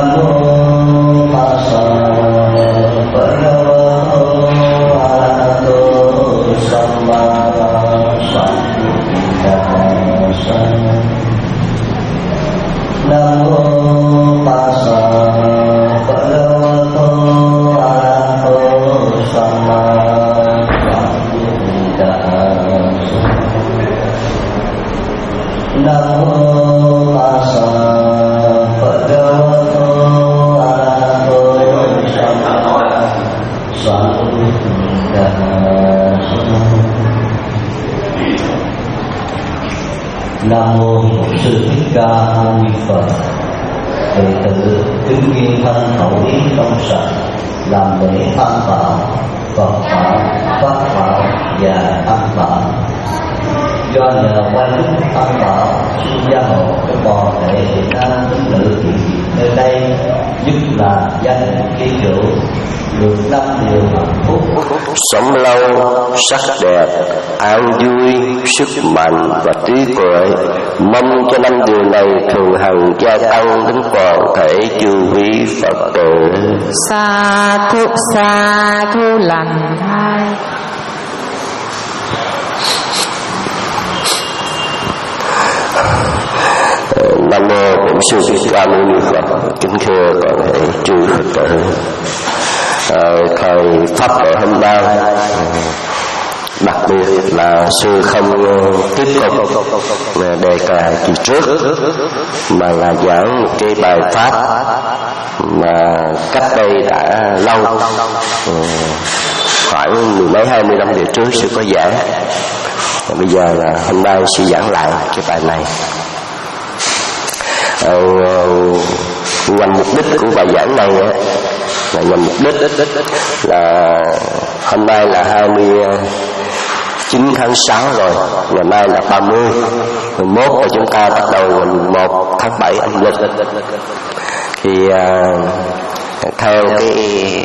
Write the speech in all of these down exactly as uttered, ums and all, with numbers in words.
Nam mô Bổn Sư Thích Ca Mâu Ni Phật. Đệ tử chứng kiến thân khẩu ý trong sạch làm lễ tam bảo, Phật bảo, Pháp bảo và Tăng bảo. Do nhờ qua đức Tăng bảo xin gia hộ cho toàn thể Việt Nam tín nữ hiện diện nơi đây, nhất là gia đình ký chủ được năm điều hạnh phúc: sống lâu, sắc đẹp, an vui, sức mạnh và trí tuệ. Mong cho năm điều này thường hằng gia tăng đến toàn thể chư vị Phật tử. Sa thu sa thu lành hai. Nam mô Bổn Sư Thích Ca Mâu Ni Phật. Kính thưa toàn thể chư Phật tử. À, thời pháp lễ hôm nay, đặc biệt là sư không tiếp tục đề cài kỳ trước, mà là giảng một cái bài pháp mà cách đây đã lâu, khoảng mười mấy hai mươi năm về trước sư có giảng. Và bây giờ là hôm nay sư giảng lại cái bài này. À, nhằm mục đích của bài giảng này là nhằm mục đích là hôm nay là hai mươi chín tháng sáu rồi, ngày mai là ba mươi, mười mốt là chúng ta bắt đầu ngày mười một tháng bảy âm lịch. Thì à, theo cái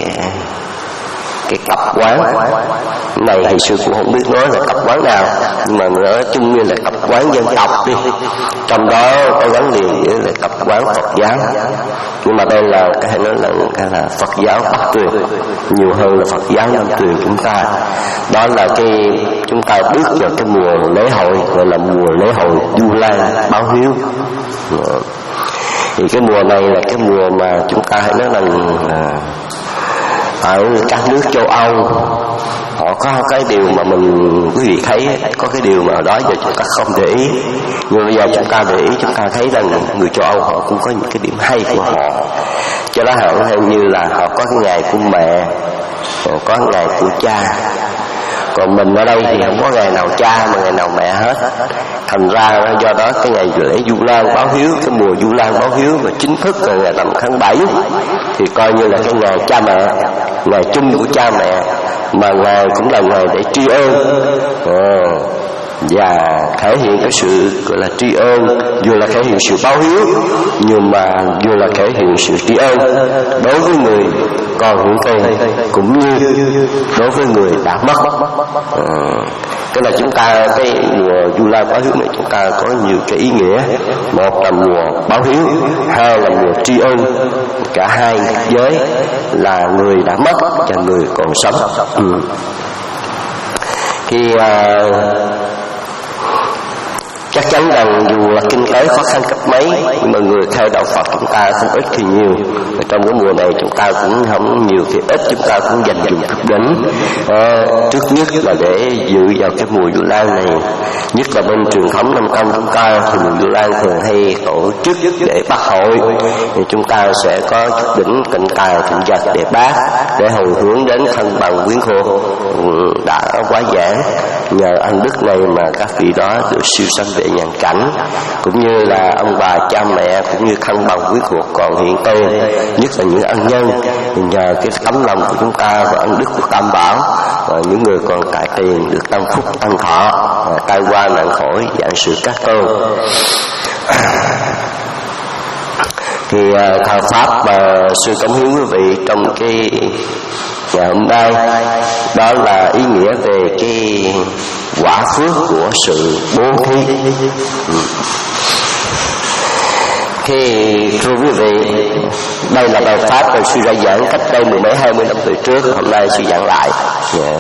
cái tập quán này thì sư cũng không biết nói là tập quán nào, nhưng mà nói chung như là tập quán dân tộc đi, trong đó có gắn liền với là tập quán Phật giáo. Nhưng mà đây là cái hay nói là, cái là Phật giáo Bắc truyền nhiều hơn là Phật giáo Nam truyền chúng ta. Đó là cái chúng ta bước vào cái mùa lễ hội gọi là mùa lễ hội Vu Lan báo hiếu. Thì cái mùa này là cái mùa mà chúng ta hay nói là ở các nước châu Âu họ có cái điều mà mình quý vị thấy, có cái điều mà đó giờ chúng ta không để ý, nhưng bây giờ chúng ta để ý, chúng ta thấy rằng người châu Âu họ cũng có những cái điểm hay của họ. Cho đó hẳn như là họ có cái ngày của mẹ, có ngày của cha. Còn mình ở đây thì không có ngày nào cha mà ngày nào mẹ hết. Thành ra do đó cái ngày lễ Vu Lan báo hiếu, cái mùa Vu Lan báo hiếu và chính thức là ngày rằm tháng bảy, thì coi như là cái ngày cha mẹ, ngày chung của cha mẹ, mà ngày cũng là ngày để tri ân à, và thể hiện cái sự gọi là tri ân, vừa là thể hiện sự báo hiếu, nhưng mà vừa là thể hiện sự tri ân đối với người còn hưởng tiền cũng như đối với người đã mất. À, cái là chúng ta cái mùa Vu Lan báo hiếu này chúng ta có nhiều cái ý nghĩa. Một là mùa báo hiếu, hai là mùa tri ân, cả hai giới là người đã mất và người còn sống. Ừ. Khi à, chắc chắn rằng dù là kinh tế khó khăn cấp mấy, nhưng mà người theo đạo Phật chúng ta không ít thì nhiều. Và trong cái mùa này chúng ta cũng không nhiều thì ít, chúng ta cũng dành dùng thức đỉnh. À, trước nhất là để dự vào cái mùa Vu Lan này, nhất là bên truyền thống Nam Tông chúng ta thì mùa Vu Lan thường hay tổ chức để bác hội, thì chúng ta sẽ có thức đỉnh tịnh tài tịnh vật để bác, để hồi hướng đến thân bằng quyến thuộc đã quá giảng. Nhờ ân đức này mà các vị đó được siêu sanh về nhàn cảnh, cũng như là ông bà cha mẹ cũng như thân bằng quyến thuộc còn hiện tiền, nhất là những ân nhân. Nhờ cái tấm lòng của chúng ta và ân đức của Tam Bảo, và những người còn tại tiền được tăng phúc tăng thọ, tai qua nạn khỏi dạng sự các tôn. Thì thờ pháp mà sư cống hiến quý vị trong cái ngày hôm nay, đó là ý nghĩa về cái quả phước của sự bố thí. Thì thưa quý vị, đây là bài pháp mà sư đã giảng cách đây mười mấy hai mươi năm về trước, hôm nay sư giảng lại. Yeah.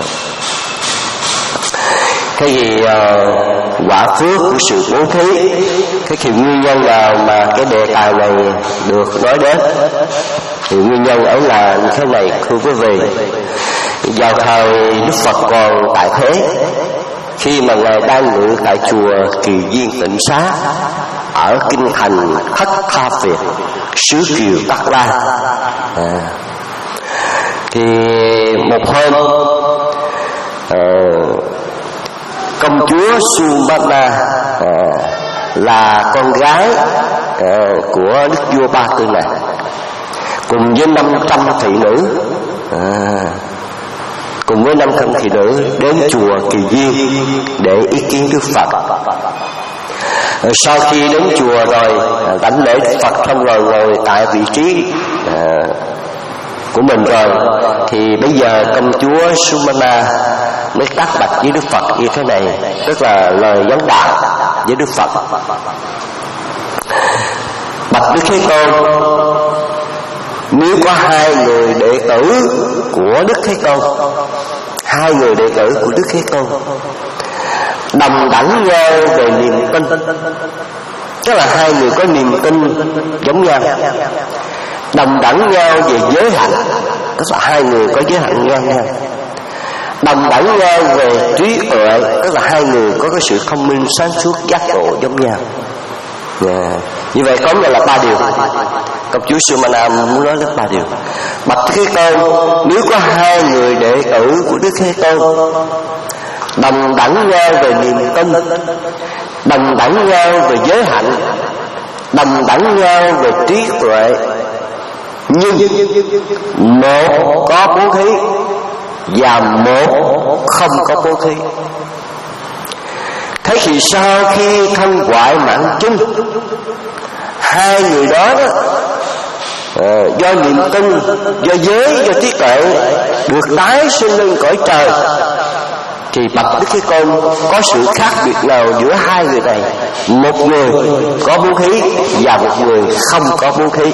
Thế thì uh, quả phước của sự bố thí, cái thì nguyên nhân nào mà cái đề tài này được nói đến? Thì nguyên nhân ấy là như thế này, thưa quý vị. Vào thời Đức Phật còn tại thế, khi mà Ngài đang ngự tại chùa Kỳ Viên Tịnh Xá ở kinh thành Thất Tha Việt, xứ Kiều Đắc La, à, thì một hôm à, công chúa Sumana, à, là con gái à, của đức vua Ba Tư này, cùng với năm trăm thị nữ, à, cùng với năm trăm thị nữ đến chùa Kỳ Viên để ý kiến Đức Phật. Sau khi đến chùa rồi đảnh lễ Đức Phật xong rồi ngồi tại vị trí à, của mình rồi, thì bây giờ công chúa Sumana mới tác bạch với Đức Phật như thế này, tức là lời vấn đạo với Đức Phật. Bạch Đức Thế Tôn, nếu có hai người đệ tử của Đức Thế Tôn, hai người đệ tử của Đức Thế Tôn đồng đẳng nhau về niềm tin, tức là hai người có niềm tin giống nhau, đồng đẳng nhau về giới hạnh, tức là hai người có giới hạnh ngang nhau, đồng đẳng nhau về trí tuệ, tức là hai người có cái sự thông minh sáng suốt giác ngộ giống nhau. Yeah. Như vậy có nghĩa là ba điều. Công chúa Sumana muốn nói đến ba điều. Bạch Thế Tôn, nếu có hai người đệ tử của Đức Thế Tôn đồng đẳng nhau về niềm tin, đồng đẳng nhau về giới hạnh, đồng đẳng nhau về trí tuệ, nhưng một có bố thí và một không có bố thí, thế thì sau khi thân hoại mạng chung, hai người đó, đó à, do niềm tin, do giới, do trí tuệ được tái sinh lên cõi trời, thì bạch Đức Thế Tôn, có sự khác biệt nào giữa hai người này? Một người có bố thí và một người không có bố thí.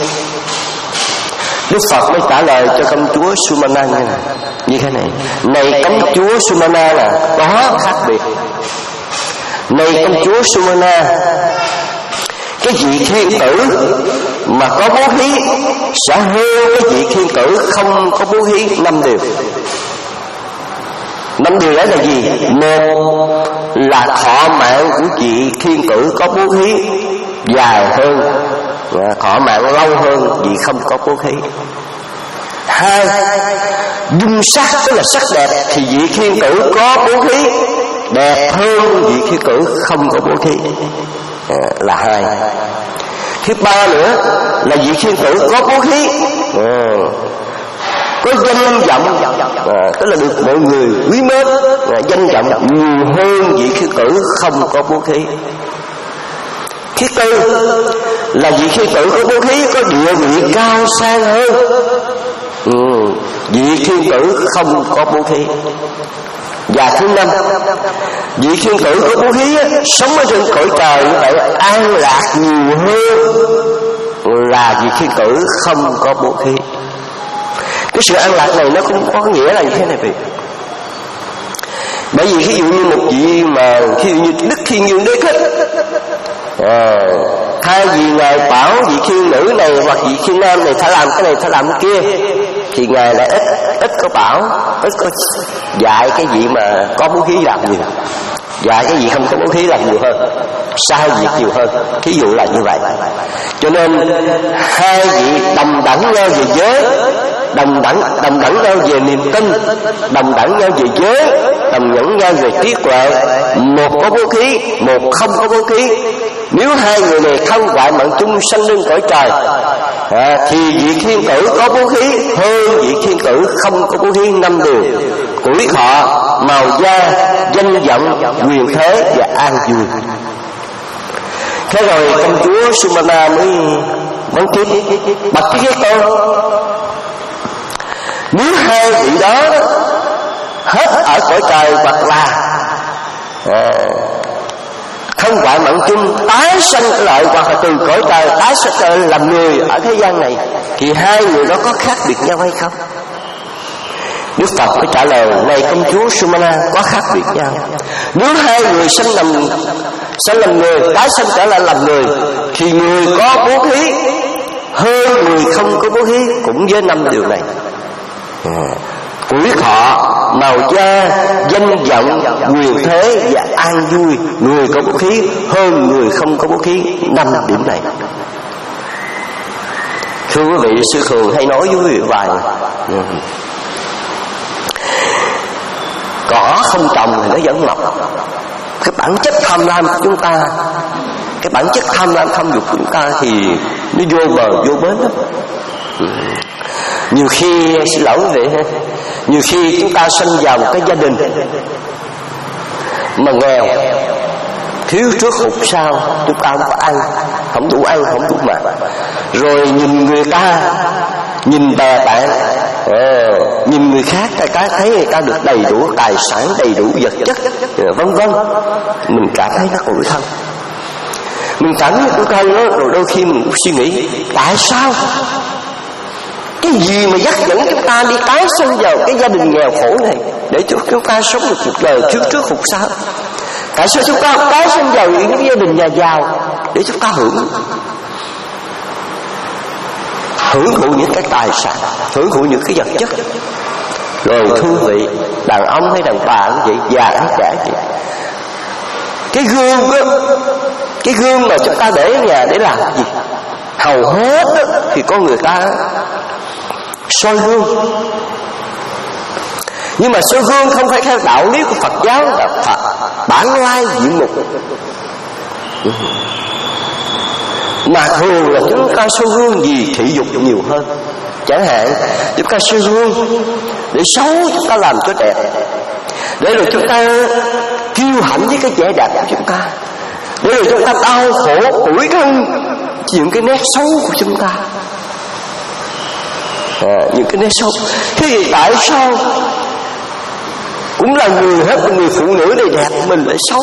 Đức Phật mới trả lời cho công chúa Sumana như, như thế này: này công chúa Sumana, là có khác biệt. Này công chúa Sumana, cái vị thiên tử mà có bố thí sẽ hơn cái vị thiên tử không có bố thí năm điều. Năm điều đó là gì? Một là thọ mạng của vị thiên tử có bố thí dài hơn, thọ mạng lâu hơn vì không có bố thí. Hai, dung sắc, tức là sắc đẹp, thì vị thiên tử có bố thí đẹp hơn vị thiên tử không có bố thí, à, là hai. Thứ ba nữa là vị thiên tử có bố thí, à, có danh vọng, à, tức là được mọi người quý mến, à, danh vọng nhiều hơn vị thiên tử không có bố thí. Thứ tư là vị thiên tử có bố thí có địa vị cao sang hơn ừ, vị thiên tử không có bố thí. Và thứ năm, vị thiên tử có bố thí sống ở trên cõi trời như vậy an lạc nhiều hơn là vị thiên tử không có bố thí. Cái sự an lạc này nó không có nghĩa là như thế này vậy. Bởi vì ví dụ như một vị mà ví dụ như Đức Thiên Dương Đế Thích, à, thay vì Ngài bảo vị thiên nữ này hoặc vị thiên nam này phải làm cái này phải làm cái kia, thì Ngài lại ít ít có bảo, ít có dạy cái vị mà có bố thí làm nhiều, dạy cái vị không có bố thí làm nhiều hơn, sai việc nhiều hơn. Thí dụ là như vậy. Cho nên hai vị đồng đẳng nhau về giới, đồng đẳng đồng đẳng nhau về niềm tin, đồng đẳng nhau về giới, đồng đẳng nhau về trí tuệ. Một có bố thí, một không có bố thí. Nếu hai người này thân hoại mạng chung sanh lên cõi trời, à, thì vị thiên tử có bố thí hơn vị thiên tử không có bố thí năm điều: tuổi thọ, màu da, danh vọng, quyền thế và an vui. Thế rồi công chúa Sumana mới vấn tiếp: bạch Thế Tôn, nếu hai vị đó hết ở cõi trời hoặc là à, không quả mạng chung tái sanh trở lại, hoặc là từ cõi trời tái sanh trở lại làm người ở thế gian này, thì hai người đó có khác biệt nhau hay không? Đức Phật phải trả lời: này công chúa Sumana, có khác biệt nhau. Nếu hai người sanh làm sanh làm người, tái sanh trở lại làm người, thì người có bố thí hơn người không có bố thí, cũng với năm điều này: tuổi thọ, màu da, danh vọng, quyền thế và an vui. Người có bố thí hơn người không có bố thí, năm điểm này. Thưa quý vị, sư thường hay nói với quý vị vài cỏ không trồng thì nó vẫn mọc. Cái bản chất tham lam của chúng ta, cái bản chất tham lam tham dục của chúng ta thì nó vô bờ vô bến lắm. Nhiều khi, xin lỗi quý vị ha, nhiều khi chúng ta sinh vào một cái gia đình mà nghèo, thiếu trước hụt sau, chúng ta không có ăn, không đủ ăn, không đủ mặc. Rồi nhìn người ta, nhìn bè bạn, à, nhìn người khác, người ta thấy người ta được đầy đủ tài sản, đầy đủ vật chất, vân vân, mình cảm thấy nó tủi thân. Mình cảm thấy tủi thân đó, rồi đôi khi mình cũng suy nghĩ: tại sao? Cái gì mà dắt dẫn chúng ta đi tái sanh vào cái gia đình nghèo khổ này, để cho chúng ta sống được cuộc đời trước trước hụt sau? Tại sao chúng ta không tái sanh vào những gia đình nhà giàu để chúng ta hưởng hưởng thụ những cái tài sản, hưởng thụ những cái vật chất? Rồi thưa vị, đàn ông hay đàn bà cũng vậy, già hay trẻ vậy, cái gương đó, cái gương mà chúng ta để ở nhà để làm gì? Hầu hết đó, thì con người ta soi gương. Nhưng mà soi gương không phải theo đạo lý của Phật giáo, là Phật bản lai diện mục, mà thường là chúng ta soi gương vì thị dục nhiều hơn. Chẳng hạn chúng ta soi gương để xấu, chúng ta làm cho đẹp, để rồi chúng ta kiêu hãnh với cái vẻ đẹp của chúng ta, để rồi chúng ta đau khổ tủi thân những cái nét xấu của chúng ta, à, những cái nét xấu. Thế thì tại sao cũng là người hết, người phụ nữ này đẹp mình lại xấu,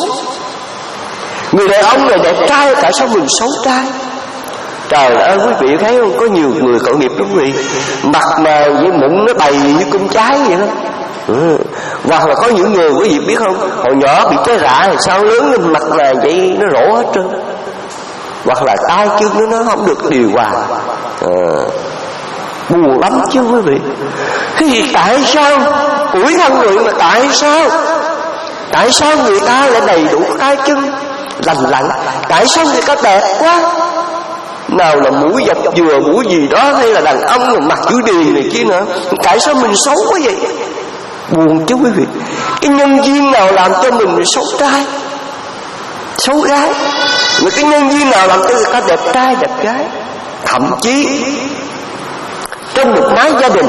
người đàn ông này đẹp trai tại sao mình xấu trai? Trời ơi quý vị thấy không, có nhiều người tội nghiệp lắm quý vị, mặt mà với mụn nó đầy như cung trái vậy đó. Ừ. Hoặc là có những người quý vị biết không, hồi nhỏ bị trái rạ thì sao lớn lên mặt là vậy nó rỗ hết trơn, hoặc là tay chân nó không được điều hòa, à, buồn lắm chứ quý vị. Cái gì tại sao tuổi thân người mà tại sao tại sao người ta lại đầy đủ tay chân lành lặn, tại sao người ta đẹp quá, nào là mũi dọc dừa mũi gì đó, hay là đàn ông mà mặt chữ điền này kia nữa, tại sao mình xấu quá vậy? Buồn chứ quý vị. Cái nhân duyên nào làm cho mình xấu trai xấu gái, mà cái nhân duyên nào làm cho người ta đẹp trai đẹp gái? Thậm chí trong một mái gia đình,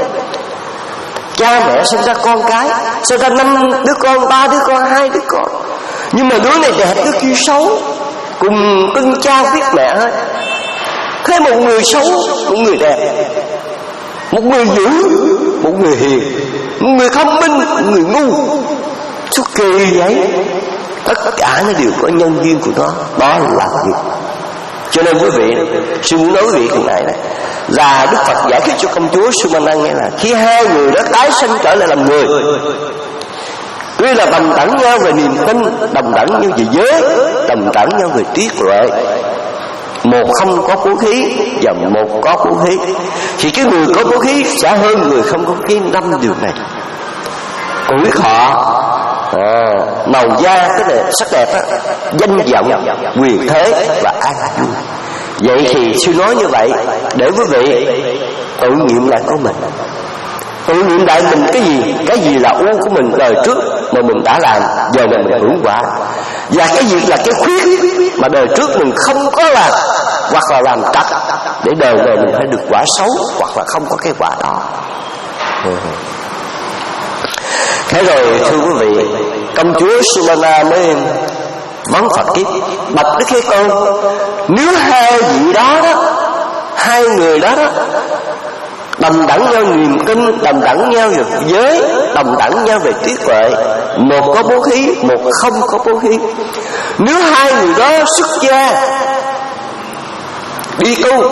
cha mẹ sinh ra con cái, sinh ra năm đứa con, ba đứa con, hai đứa con, nhưng mà đứa này đẹp đứa kia xấu, cùng cưng cha biết mẹ hết. Thế một người xấu, một người đẹp, một người dữ, một người hiền, một người thông minh, một người ngu, số kỳ vậy. Tất cả nó đều có nhân duyên của nó, đó là gì? Cho nên quý vị, sư muốn nói quý vị thằng này này là Đức Phật giải thích cho công chúa Sumana nghe là khi hai người đó tái sinh trở lại làm người, tuy là đồng đẳng nhau về niềm tin, đồng đẳng nhau về giới, đồng đẳng nhau về trí tuệ, một không có bố thí và một có bố thí, thì cái người có bố thí sẽ hơn người không có bố thí năm điều này: tuổi thọ, à, màu da, cái này sắc đẹp đó, danh vọng, quyền thế và an vui. Vậy thì sư nói như vậy để quý vị tự nghiệm lại của mình, tự nghiệm lại mình cái gì, cái gì là u của mình đời trước mà mình đã làm, giờ này mình hưởng quả, và cái gì là cái khuyết mà đời trước mình không có làm, hoặc là làm trật, để đời này mình phải được quả xấu, hoặc là không có cái quả đó. Thế rồi thưa quý vị, công chúa Sumana mới vấn Phật kiếp: bạch Đức Thế Tôn, nếu hai vị đó đó, hai người đó đó đồng đẳng nhau niềm tin, đồng đẳng nhau về giới, đồng đẳng nhau về trí tuệ. Một có bố thí, một không có bố thí. Nếu hai người đó xuất gia đi tu,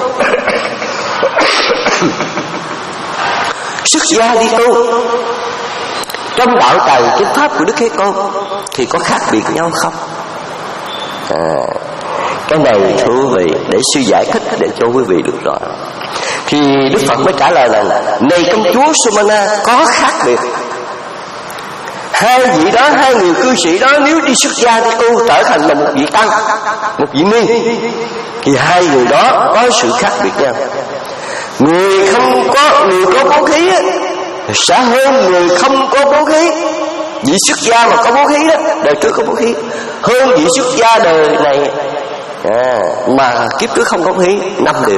xuất gia đi tu trong đạo tràng chánh pháp của Đức Thế Tôn thì có khác biệt nhau không? À, cái này thưa quý vị, để sư giải thích để cho quý vị được rõ. Thì Đức Phật mới trả lời là: này công chúa Sumana, có khác biệt. Hai vị đó, hai người cư sĩ đó, nếu đi xuất gia đi tu trở thành là một vị tăng, một vị ni, thì hai người đó có sự khác biệt nhau. Người không có, người có bố thí sẽ hơn người không có bố thí. Vị xuất gia mà có bố thí đó, đời trước có bố thí, hơn vị xuất gia đời này à, mà kiếp trước không có bố thí năm điều.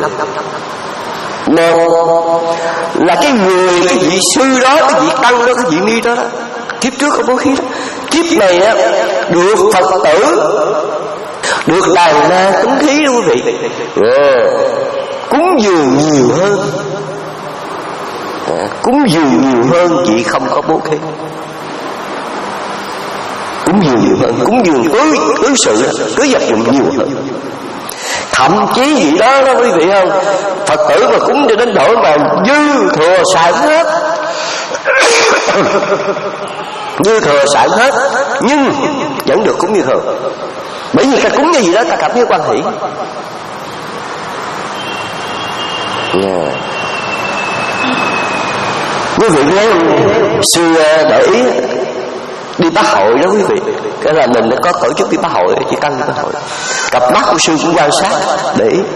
Một là cái người, cái vị sư đó, cái vị tăng đó, cái vị ni đó, đó kiếp trước có bố thí đó, kiếp này á được Phật tử, được đàn na cúng thí đó quý vị, à, cúng dường nhiều hơn, à, cúng dường nhiều hơn vị không có bố thí, cúng dường nhiều hơn, cúng dường tưới tưới sự, tưới vật dụng nhiều hơn. Thậm chí gì đó đó quý vị không, Phật tử mà cúng cho đến độ mà dư thừa xài hết, dư thừa xài hết, nhưng vẫn được cúng như thường. Bởi vì ta cúng như gì đó ta cảm thấy quan hỷ. Yeah. Quý vị thấy sư để ý đi bác hội đó quý vị, cái là mình đã có tổ chức đi bác hội, chỉ tăng đi bác hội, cặp mắt của sư cũng quan sát để ý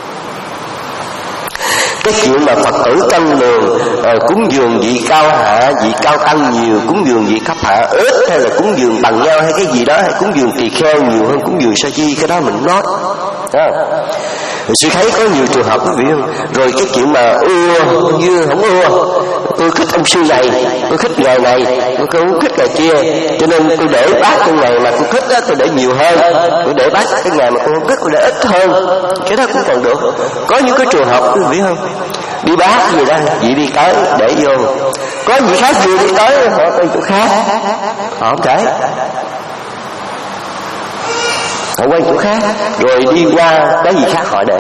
cái chuyện mà Phật tử cân đường à, cúng dường vị cao hạ, vị cao tăng nhiều, cúng dường vị cấp hạ ít, hay là cúng dường bằng nhau hay cái gì đó, hay cúng dường tỳ kheo nhiều hơn cúng dường sa chi, cái đó mình nói đó. Sư thấy có nhiều trường hợp quý vị không? Rồi cái chuyện mà ưa như không ưa, tôi thích ông sư này, tôi thích ngày này, tôi không thích ngày kia, cho nên tôi để bác cái ngày mà tôi thích đó, tôi để nhiều hơn, tôi để bác cái ngày mà tôi không thích tôi để ít hơn, cái đó cũng còn được. Có những cái trường hợp quý vị không, đi bác gì đó, vị đi tới để vô, có vị khác vừa đi tới họ tới chỗ khác, họ không thể, họ quay chỗ khác, rồi đi qua cái gì khác họ để.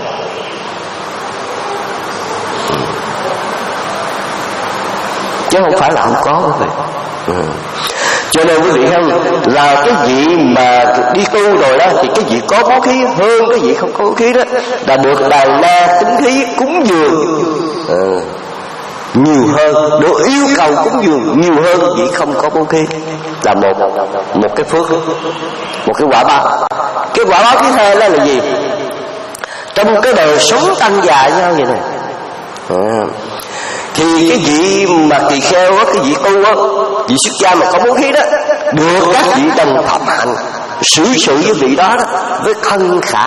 Chứ không phải là không có quý vị. Ừ. Cho nên quý vị không, là cái vị mà đi tu rồi đó thì cái vị có bố thí hơn cái vị không có bố thí đó, là được đàn na cúng thí cúng dường ừ. nhiều hơn, được yêu cầu cúng dường nhiều hơn vị không có bố thí, là một một cái phước, một cái quả báo. Cái quả báo thứ hai đó là gì? Trong cái đời sống tăng già nhau vậy này à, thì cái vị mà tỳ kheo á, cái vị tu á, vị xuất gia mà có bố thí đó, được các vị đồng phạm hạnh xử sự với vị đó đó với thân khả,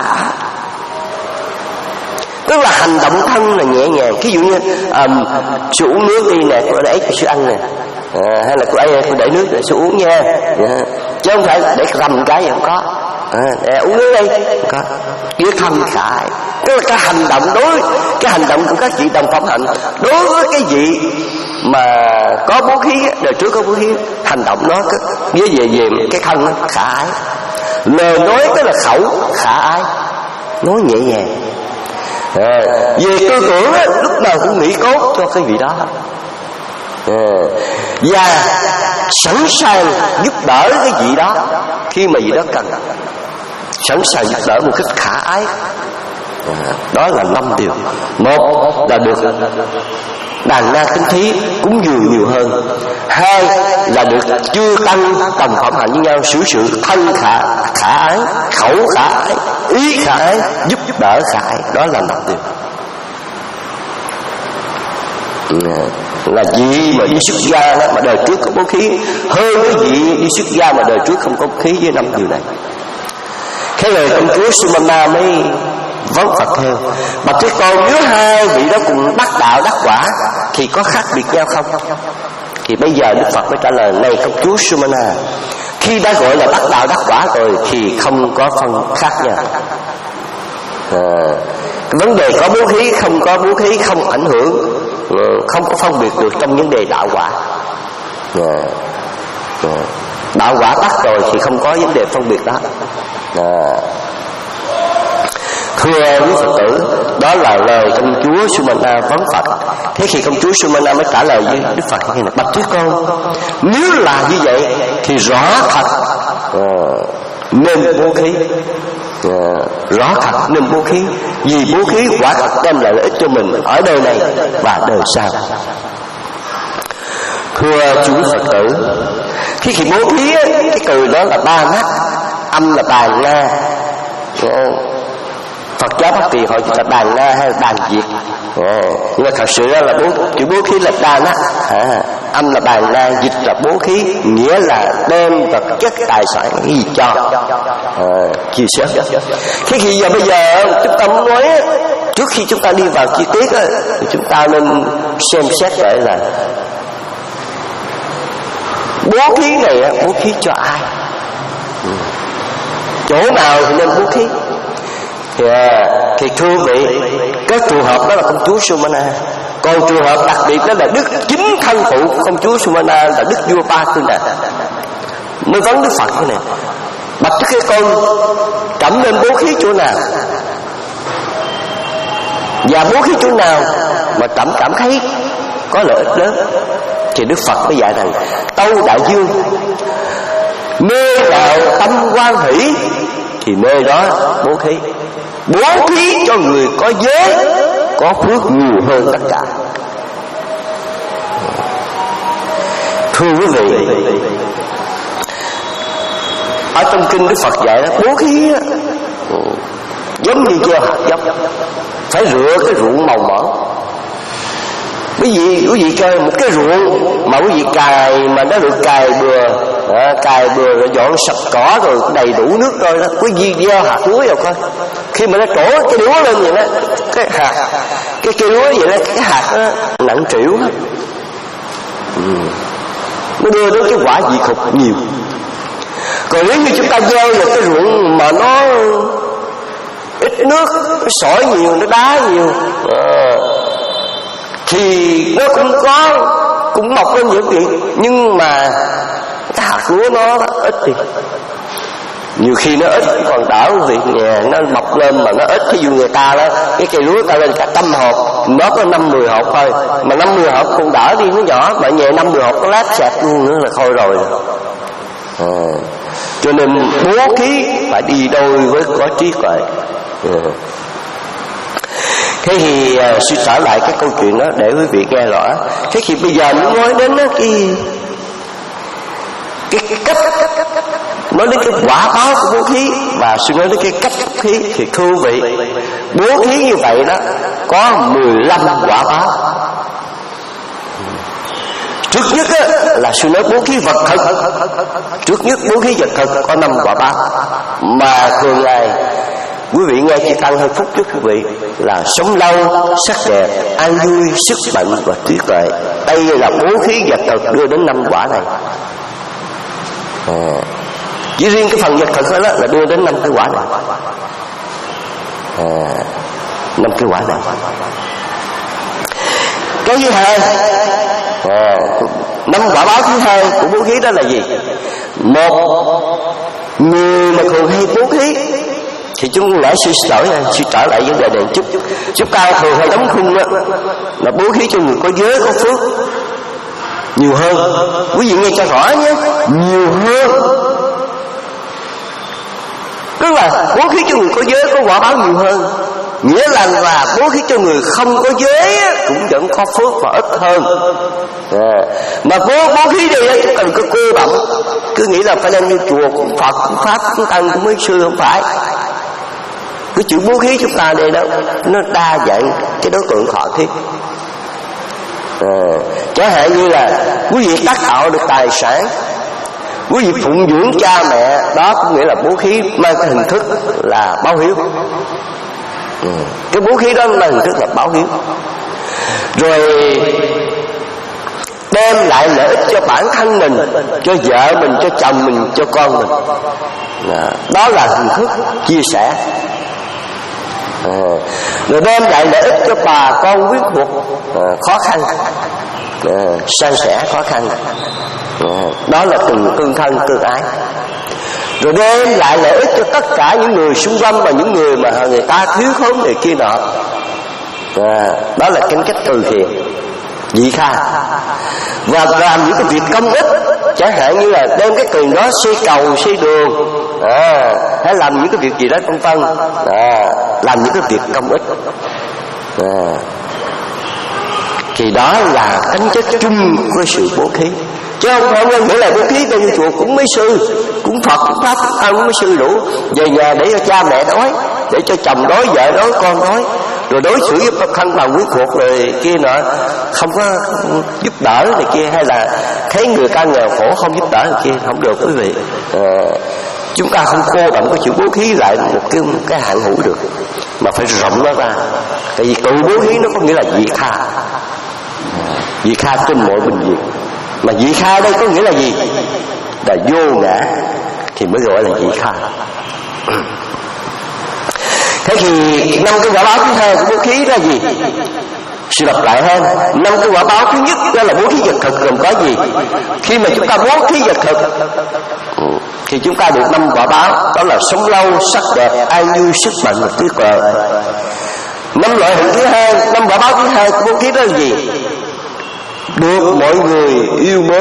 tức là hành động thân là nhẹ nhàng. Ví dụ như um, sư uống nước đi nè, cô để cho sư ăn nè, à, hay là cô ấy cô để nước để sư uống nha, à, chứ không phải để rầm cái gì không có. À, để uống nước đây có với thân khải, tức là cái hành động đối cái hành động của các vị đồng phẩm hạnh đối với cái vị mà có bố thí, đời trước có bố thí, hành động nó với về về cái thân nó khả ái, lời nói tức là khẩu khả ái, nói nhẹ nhàng. À, về tư tưởng á, lúc nào cũng nghĩ tốt cho cái vị đó à, và sẵn sàng giúp đỡ cái vị đó khi mà vị đó cần, sẵn sàng giúp đỡ một cách khả ái à, đó là năm điều. Một là được đàn na kính thí cúng dường nhiều hơn. Hai là được chư tăng đồng phẩm hạnh với nhau xử sự thân khả khả ái, khẩu khả ái, ý khả ái, giúp đỡ khả ái, đó là năm điều. Là vị mà đi xuất gia đó, mà đời trước có bố thí hơn cái vị đi xuất gia mà đời trước không có bố thí, với năm điều này. Thế lời công chúa Sumana mới vấn Phật theo: bạch Thế Tôn, nếu hai vị đó cùng đắc đạo đắc quả thì có khác biệt nhau không? Thì bây giờ Đức Phật mới trả lời: này công chúa Sumana, khi đã gọi là đắc đạo đắc quả rồi thì không có phân khác nhau. À, Cái vấn đề có bố thí không có bố thí không ảnh hưởng, không có phân biệt được trong vấn đề đạo quả. Đạo quả tắt rồi thì không có vấn đề phân biệt đó. Thưa quý Phật tử, đó là lời công chúa Sumana vấn Phật. Thế khi công chúa Sumana mới trả lời với Đức Phật như này: bạch Thế Tôn, nếu là như vậy thì rõ thật à, nên bố thí, à, rõ thật nên bố thí, vì bố thí quả thật đem lại lợi ích cho mình ở đời này và đời sau. Thưa chú Phật tử, khi khi bố thí cái từ đó là ba nát, âm là bàn nga. Phật giáo Bắc Kỳ hỏi chúng ta đàn Nga hay là đàn Việt, à, nhưng mà thật sự đó là bố, chữ bố thí là đàn á, à, âm là đàn Nga, dịch là bố thí, nghĩa là đem vật chất tài sản cái gì cho, à, chia sẻ. Thế thì giờ bây giờ chúng ta muốn nói trước khi chúng ta đi vào chi tiết á, thì chúng ta nên xem xét lại là bố thí này á, bố thí cho ai, chỗ nào thì nên bố thí. Yeah. Thì thưa vị, cái trường hợp đó là công chúa Sumana. Còn trường hợp đặc biệt đó là đức chính thân phụ của công chúa Sumana là đức vua Ba Tư Nà mới vấn Đức Phật thế này: bạch Đức Thế Tôn, trẫm nên bố thí chỗ nào, và bố thí chỗ nào mà trẫm cảm thấy có lợi ích lớn? Thì Đức Phật mới dạy rằng: Tâu Đại Dương, nơi nào tâm hoan hỷ thì nơi đó bố thí. Bố thí cho người có giới có phước nhiều hơn tất cả. Thưa quý vị, ở trong kinh Đức Phật dạy đó, bố thí đó, giống như gieo hạt giống, phải rửa cái ruộng màu mỡ. Quý vị, quý vị coi một cái ruộng mà quý vị cài mà nó được cài bừa, à, cài bừa rồi dọn sạch cỏ rồi đầy đủ nước rồi đó, quý vị gieo hạt lúa vào coi, khi mà nó trổ cái lúa lên vậy đó, cái hạt, cái cây lúa vậy đó, cái hạt đó nặng trĩu đó, ừ. nó đưa đến cái quả dị khục nhiều. Còn nếu như chúng ta gieo vào cái ruộng mà nó ít nước, nó sỏi nhiều, nó đá nhiều, à, thì nó cũng có, cũng mọc lên những chuyện, nhưng mà cái hạt lúa nó ít đi. Nhiều khi nó ít còn đỡ việc nhà nó mọc lên mà nó ít. Ví dụ người ta đó, cái cây lúa ta lên cả trăm hộp, nó có năm mười hộp thôi, mà năm mười hộp còn đỡ đi, nó nhỏ, mà nhà năm mười hộp nó lát sạch luôn nữa là thôi rồi. À, cho nên bố thí phải đi đôi với có trí tuệ. À. Thế thì uh, suy trở lại cái câu chuyện đó để quý vị nghe rõ. Thế thì bây giờ muốn nói đến uh, cái cái cách, nói đến cái quả báo của bố thí và suy nói đến cái cách bố thí, thì thưa quý vị, bố thí như vậy đó có mười lăm quả báo. Trước nhất á, là suy nói bố thí vật thực. Trước nhất bố thí vật thực có năm quả báo, mà thường ngày quý vị nghe chị Tăng hơi phúc trước quý vị là sống lâu, sắc đẹp, an vui, sức mạnh và trí tuệ. Đây là bố thí vật thực đưa đến năm quả này. À, chỉ riêng cái phần vật thực đó là đưa đến năm cái quả này. À, năm cái quả này. Cái thứ hai, à, năm quả báo thứ hai của bố thí đó là gì? Một, người mà thường hay bố thí thì chúng lại suy trở suy trở lại vấn đề này chút. Chúng ta thường hay đóng khung đó là bố thí cho người có giới có phước nhiều hơn. Quý vị nghe cho rõ nhé, nhiều hơn, tức là bố thí cho người có giới có quả báo nhiều hơn, nghĩa là là bố thí cho người không có giới cũng vẫn có phước và ít hơn. À, mà bố bố thí đây chúng cần có cơ động, cứ nghĩ là phải đem như chùa cũng Phật cũng Pháp cũng Tăng cũng mấy sư, không phải. Cái chữ bố thí chúng ta đây đó nó đa dạng cái đối tượng thọ thiết. À, chẳng hạn như là quý vị tác tạo được tài sản, quý vị phụng dưỡng cha mẹ, đó cũng nghĩa là bố thí mang cái hình thức là báo hiếu. Ừ. Cái bố thí đó là hình thức là báo hiếu. Rồi đem lại lợi ích cho bản thân mình, cho vợ mình, cho chồng mình, cho con mình, đó là hình thức chia sẻ. à, rồi đem lại lợi ích cho bà con quyến thuộc à, khó khăn, à, san sẻ khó khăn, à, đó là tình tương thân tương ái. Rồi đem lại lợi ích cho tất cả những người xung quanh và những người mà người ta thiếu thốn này kia nọ, à, đó là cái cách từ thiện vị tha. Và làm những cái việc công ích, chẳng hạn như là đem cái tiền đó xây cầu xây đường, à, hay làm những cái việc gì đó công phân, à, làm những cái việc công ích, à, thì đó là tính chất chung của sự bố thí. Chứ không phải nghĩa là bố thí bao nhiêu chùa cũng mấy sư, cũng Phật cũng Pháp cũng ăn cũng mấy sư đủ, về nhà để cho cha mẹ đói, để cho chồng đói, vợ đói, con đói, rồi đối xử với thân bằng quyến thuộc rồi kia nọ, không có giúp đỡ này kia, hay là thấy người ta nghèo khổ không giúp đỡ này kia, không được quý vị. À, chúng ta không cô động cái chữ bố thí lại một cái một cái hạn hữu được, mà phải rộng nó ra. Tại vì tự bố thí nó có nghĩa là vị tha, vị tha trên mọi bình diệt. Mà vị tha đây có nghĩa là gì? Là vô ngã thì mới gọi là vị tha. Thế thì năm cái quả báo thứ hai của bố thí là gì? Sự lặp lại hơn. Năm cái quả báo thứ nhất đó là bố thí vật thực gồm có gì? Khi mà chúng ta bố thí vật thực thì chúng ta được năm quả báo, đó là sống lâu, sắc đẹp, an vui, sức mạnh và tuyệt vời. Năm loại hình thứ hai, năm quả báo thứ hai của bố thí đó là gì? Được mọi người yêu mến.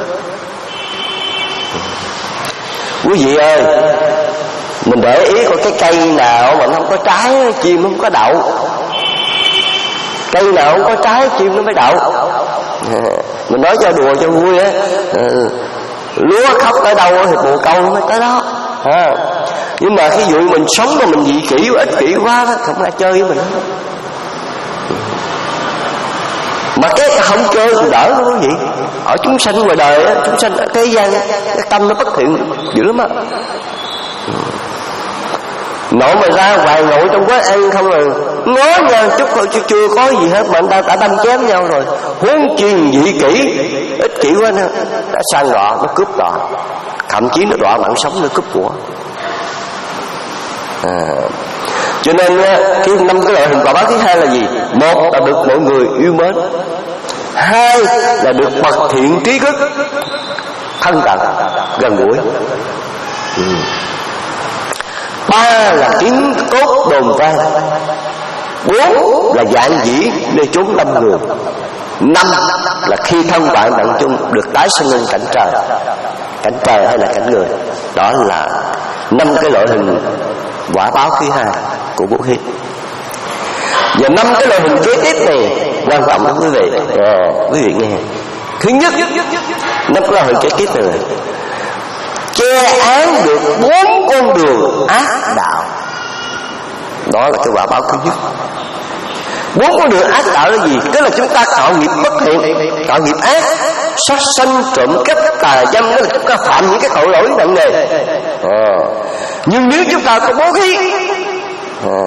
Quý vị ơi, mình để ý có cái cây nào mà nó không có trái, chim nó không có đậu. Cây nào không có trái, chim nó mới đậu. Mình nói cho đùa cho vui á, lúa khóc tới đâu thì bồ câu nó mới tới đó. À, nhưng mà cái vụ mình sống mà mình dị kỷ ích kỷ quá đó, không ai chơi với mình. Mà cái không chơi thì đỡ luôn quý vị. Ở chúng sanh ngoài đời á, chúng sanh ở thế gian, cái tâm nó bất thiện dữ lắm á. Nội mà ra ngoài ngồi trong quán ăn không rồi nói nhau chút thôi, chưa, chưa có gì hết mà anh ta đã đâm chém nhau rồi. Huống chi dị kỷ, ích kỷ quá nữa, đã sang đọa, nó cướp đọa, thậm chí nó đọa mạng sống, nó cướp của. À, cho nên cái năm cái loại hình quả báo thứ hai là gì? Một là được mọi người yêu mến, hai là được bậc thiện trí thức thân cận gần gũi, ừ. ba là tiếng tốt đồn vang, bốn là dạng dĩ nơi chốn đông người, năm là khi thân bạn bạn chung được tái sinh lên cảnh trời, cảnh trời hay là cảnh người. Đó là năm cái loại hình quả báo thứ hai của bố thí. Và năm cái loại hình kế tiếp này quan trọng lắm quý vị. À, quý vị nghe. Thứ nhất, năm cái loại hình kế tiếp này che án được bốn con đường ác đạo. Đó là cái quả báo thứ nhất. Bốn con đường ác đạo là gì? Tức là chúng ta tạo nghiệp bất thiện, tạo nghiệp ác, sát sanh, trộm cắp, tà dâm, tức là chúng ta phạm những cái tội lỗi nặng nề. À, nhưng nếu chúng ta có bố thí, à,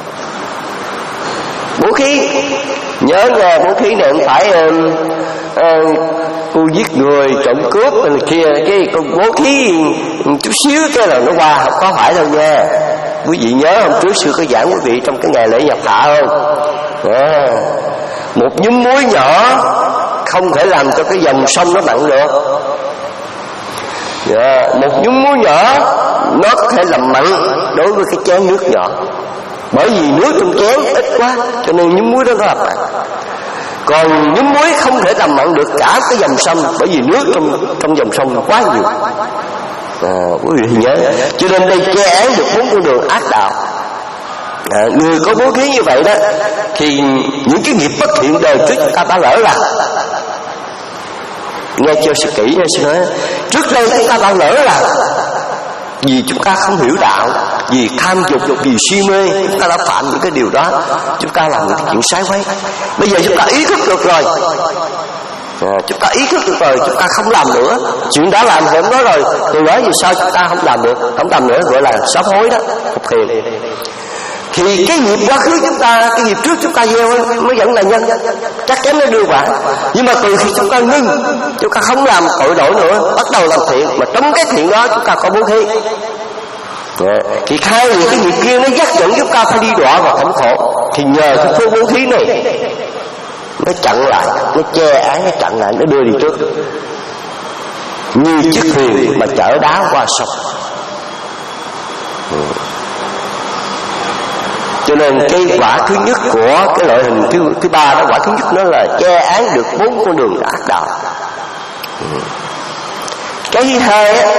bố thí, nhớ nha, bố thí này không phải uh, uh, cô giết người, trộm cướp này kia, cái con bố thí chút xíu cái là nó qua, không có phải đâu nha. Quý vị nhớ hôm trước sư có giảng quý vị trong cái ngày lễ nhập hạ không? À, một nhúm muối nhỏ không thể làm cho cái dòng sông nó nặng được. À, một nhúm muối nhỏ nó có thể làm mặn đối với cái chén nước nhỏ, bởi vì nước trong chén ít quá cho nên nhúm muối đó nó làm mặn. Còn nhúm muối không thể làm mặn được cả cái dòng sông, bởi vì nước trong trong dòng sông quá nhiều. À, quý vị nhớ, cho nên đây che án được bốn con đường ác đạo. À, người có bố thí như vậy đó thì những cái nghiệp bất thiện đời trước chúng ta đã lỡ làm. Nghe chưa sự kỹ nha, xin nói trước đây chúng ta đã lỡ làm, vì chúng ta không hiểu đạo, vì tham dục, vì si mê, chúng ta đã phạm những cái điều đó, chúng ta làm những cái chuyện sai quấy. Bây giờ chúng ta ý thức được rồi, à, chúng ta ý thức được rồi, chúng ta không làm nữa. Chuyện đã làm thì không nói rồi, từ đó vì sao chúng ta không làm được, không làm nữa, gọi là sám hối đó, phục thiền. Thì cái nghiệp quá khứ chúng ta, cái nghiệp trước chúng ta gieo mới vẫn là nhân, chắc chắn nó đưa quả. Nhưng mà từ khi chúng ta ngưng, chúng ta không làm tội lỗi nữa, bắt đầu làm thiện, mà trong cái thiện đó chúng ta có bố thí, Thì khai những cái nghiệp kia nó dắt dẫn chúng ta phải đi đọa vào cảnh khổ. Thì nhờ cái phước bố thí này nó chặn lại, nó che án, nó chặn lại, nó đưa đi trước, như chiếc thuyền mà chở đá qua sông. Ừ. Cho nên cái quả thứ nhất của cái loại hình thứ, thứ ba đó, quả thứ nhất nó là che án được bốn con đường ác đạo. Ừ. Cái thứ hai á,